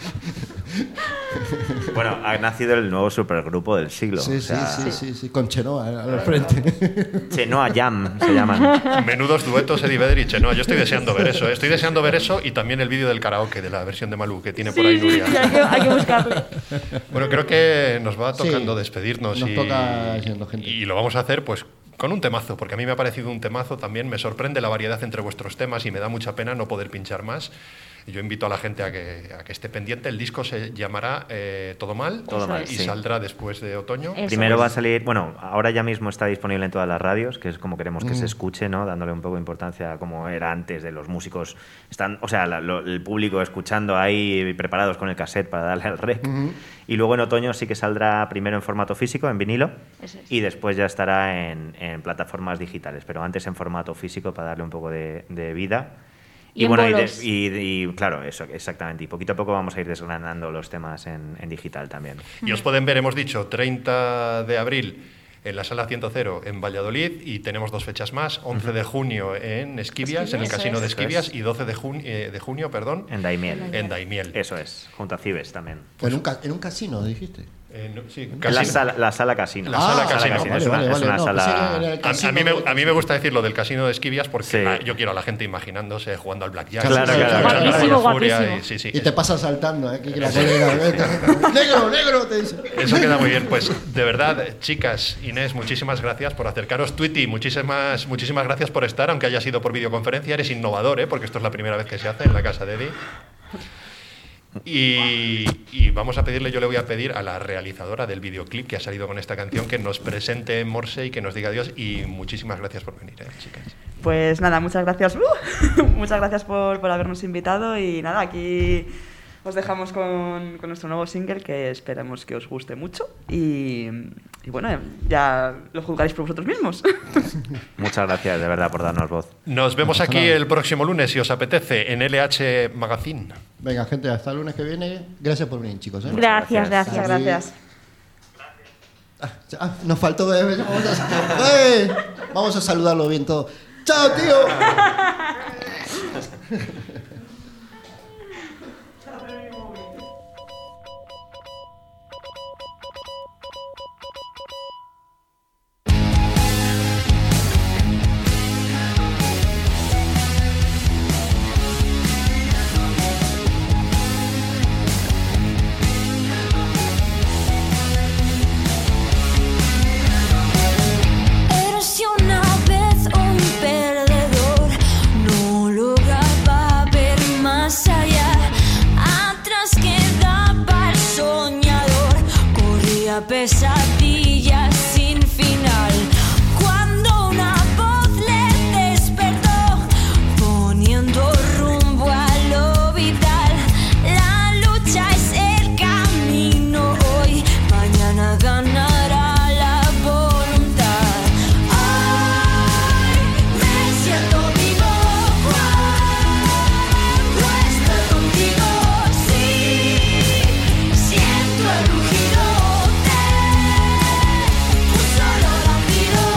Speaker 5: Bueno, ha nacido el nuevo supergrupo del siglo.
Speaker 3: Sí,
Speaker 5: o sea,
Speaker 3: sí, sí, sí, sí, con Chenoa eh, al frente.
Speaker 5: Chenoa Jam se llaman.
Speaker 2: Menudos duetos Eddie Vedder y Chenoa. Yo estoy deseando ver eso, ¿eh? Estoy deseando ver eso y también el vídeo del karaoke de la versión de Malú que tiene por ahí
Speaker 6: Sí, sí,
Speaker 2: Nuria.
Speaker 6: sí, hay que, hay que buscarle.
Speaker 2: Bueno, creo que nos va
Speaker 3: Sí,
Speaker 2: tocando despedirnos
Speaker 3: nos
Speaker 2: y,
Speaker 3: toca yendo, gente.
Speaker 2: y lo vamos a hacer pues con un temazo, porque a mí me ha parecido un temazo también. Me sorprende la variedad entre vuestros temas y me da mucha pena no poder pinchar más. Y yo invito a la gente a que, a que esté pendiente. El disco se llamará eh, Todo Mal
Speaker 5: Todo
Speaker 6: Eso
Speaker 5: Mal,
Speaker 6: es.
Speaker 2: y
Speaker 5: sí.
Speaker 2: saldrá después de otoño.
Speaker 6: Eso
Speaker 5: Primero
Speaker 6: es.
Speaker 5: va a salir, bueno, ahora ya mismo está disponible en todas las radios, que es como queremos que
Speaker 3: Mm.
Speaker 5: se escuche, ¿no? Dándole un poco de importancia a como era antes de los músicos. Están, o sea, la- lo- el público escuchando ahí preparados con el cassette para darle al rec. Y luego en otoño sí que saldrá primero en formato físico, en vinilo,
Speaker 6: Eso es.
Speaker 5: y después ya estará en, en plataformas digitales, pero antes en formato físico para darle un poco de, de vida.
Speaker 6: Y en
Speaker 5: bueno, y, de-
Speaker 6: bolos.
Speaker 5: y- y, claro, eso, exactamente. Y poquito a poco vamos a ir desgranando los temas en, en digital también.
Speaker 2: Y os pueden ver, hemos dicho, treinta de abril en la sala ciento cero en Valladolid y tenemos dos fechas más, once de junio en Esquivias, en el
Speaker 6: Eso
Speaker 2: casino
Speaker 6: es.
Speaker 2: de
Speaker 5: Eso
Speaker 2: Esquivias,
Speaker 5: es.
Speaker 2: y doce de, jun- eh, de junio perdón,
Speaker 5: En Daimiel.
Speaker 2: en Daimiel.
Speaker 5: Eso es, junto a Cibes también.
Speaker 3: en, un ca- en un casino, dijiste.
Speaker 2: Eh, no, sí,
Speaker 5: En la
Speaker 2: casino.
Speaker 5: sala, la sala casino.
Speaker 2: La sala
Speaker 3: Ah,
Speaker 2: casino.
Speaker 3: vale,
Speaker 5: Es una,
Speaker 3: vale,
Speaker 5: es
Speaker 3: vale,
Speaker 5: una
Speaker 3: no, pensé que
Speaker 5: sala...
Speaker 3: era el
Speaker 2: A,
Speaker 3: casino
Speaker 2: a mí me,
Speaker 3: de-
Speaker 2: a mí me gusta decir lo del casino de Esquivias porque
Speaker 5: Sí.
Speaker 2: ah, yo quiero a la gente imaginándose jugando al blackjack.
Speaker 3: Claro,
Speaker 2: escuchando
Speaker 3: claro,
Speaker 2: Radio
Speaker 6: Guapísimo,
Speaker 2: Furia
Speaker 6: guapísimo.
Speaker 2: y- sí, sí,
Speaker 3: Y
Speaker 2: es-
Speaker 3: te pasas saltando, ¿eh? Que la colega, negro, negro, te dice.
Speaker 2: Eso queda muy bien. Pues de verdad, chicas, Inés, muchísimas gracias por acercaros. Twitty, muchísimas, muchísimas gracias por estar, aunque haya sido por videoconferencia. Eres innovador, ¿eh? Porque esto es la primera vez que se hace en la casa de Eddie. Y, y vamos a pedirle, yo le voy a pedir a la realizadora del videoclip que ha salido con esta canción que nos presente en Morse y que nos diga adiós. Y muchísimas gracias por venir, ¿eh, chicas.
Speaker 7: Pues nada, muchas gracias. ¡Uh! Muchas gracias por, por habernos invitado y nada, aquí os dejamos con, con nuestro nuevo single que esperamos que os guste mucho y, y bueno, ya lo juzgaréis por vosotros mismos.
Speaker 5: Muchas gracias, de verdad, por darnos voz.
Speaker 2: Nos vemos
Speaker 3: pasa
Speaker 2: aquí
Speaker 3: nada.
Speaker 2: el próximo lunes, si os apetece, en L H Magazine.
Speaker 3: Venga, gente, hasta el lunes que viene. Gracias por venir, chicos. ¿eh?
Speaker 6: Gracias,
Speaker 5: gracias.
Speaker 7: Muchas
Speaker 6: gracias.
Speaker 7: gracias.
Speaker 3: Ah, nos faltó. eh, Vamos a, ¡Eh! Vamos a saludarlo bien todo. ¡Chao, tío!
Speaker 4: Eres una vez un perdedor, no lo grababa. una pesadilla sin final. Cuando una voz le despertó, poniendo rumbo a lo vital. La lucha es el camino hoy, mañana ganará la voluntad. Ay, me siento vivo cuando estoy contigo, sí, siento el rugido de un solo latido.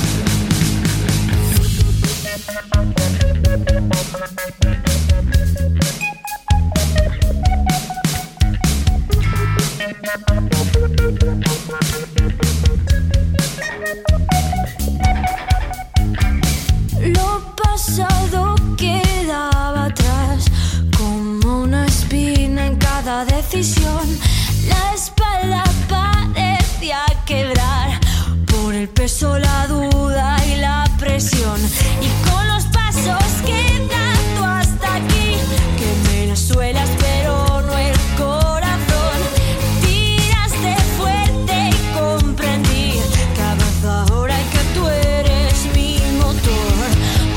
Speaker 4: Lo pasado quedaba atrás, como una espina en cada decisión. La espalda parecía quebrar por el peso, la duda y la presión. Y con los pasos quedando hasta aquí, quemé las suelas pero no el corazón. Tiraste fuerte y comprendí que avanza ahora y que tú eres mi motor.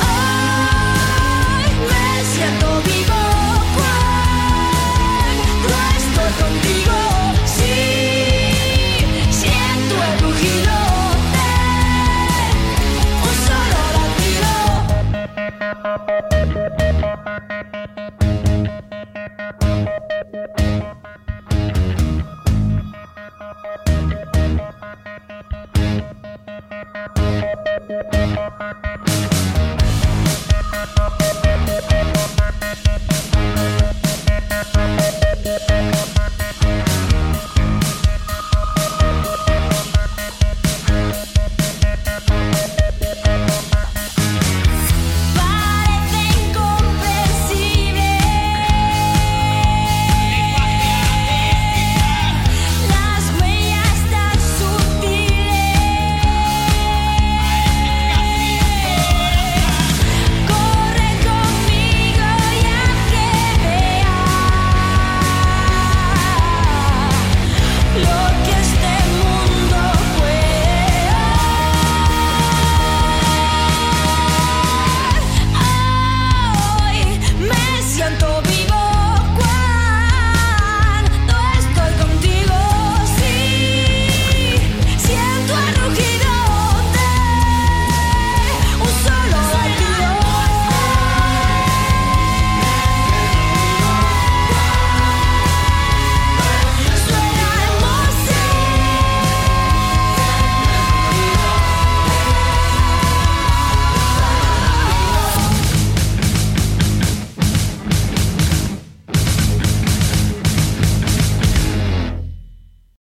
Speaker 4: Ay, me siento vivo cuando estoy contigo, sí, siento el rugido de un solo latido. Thank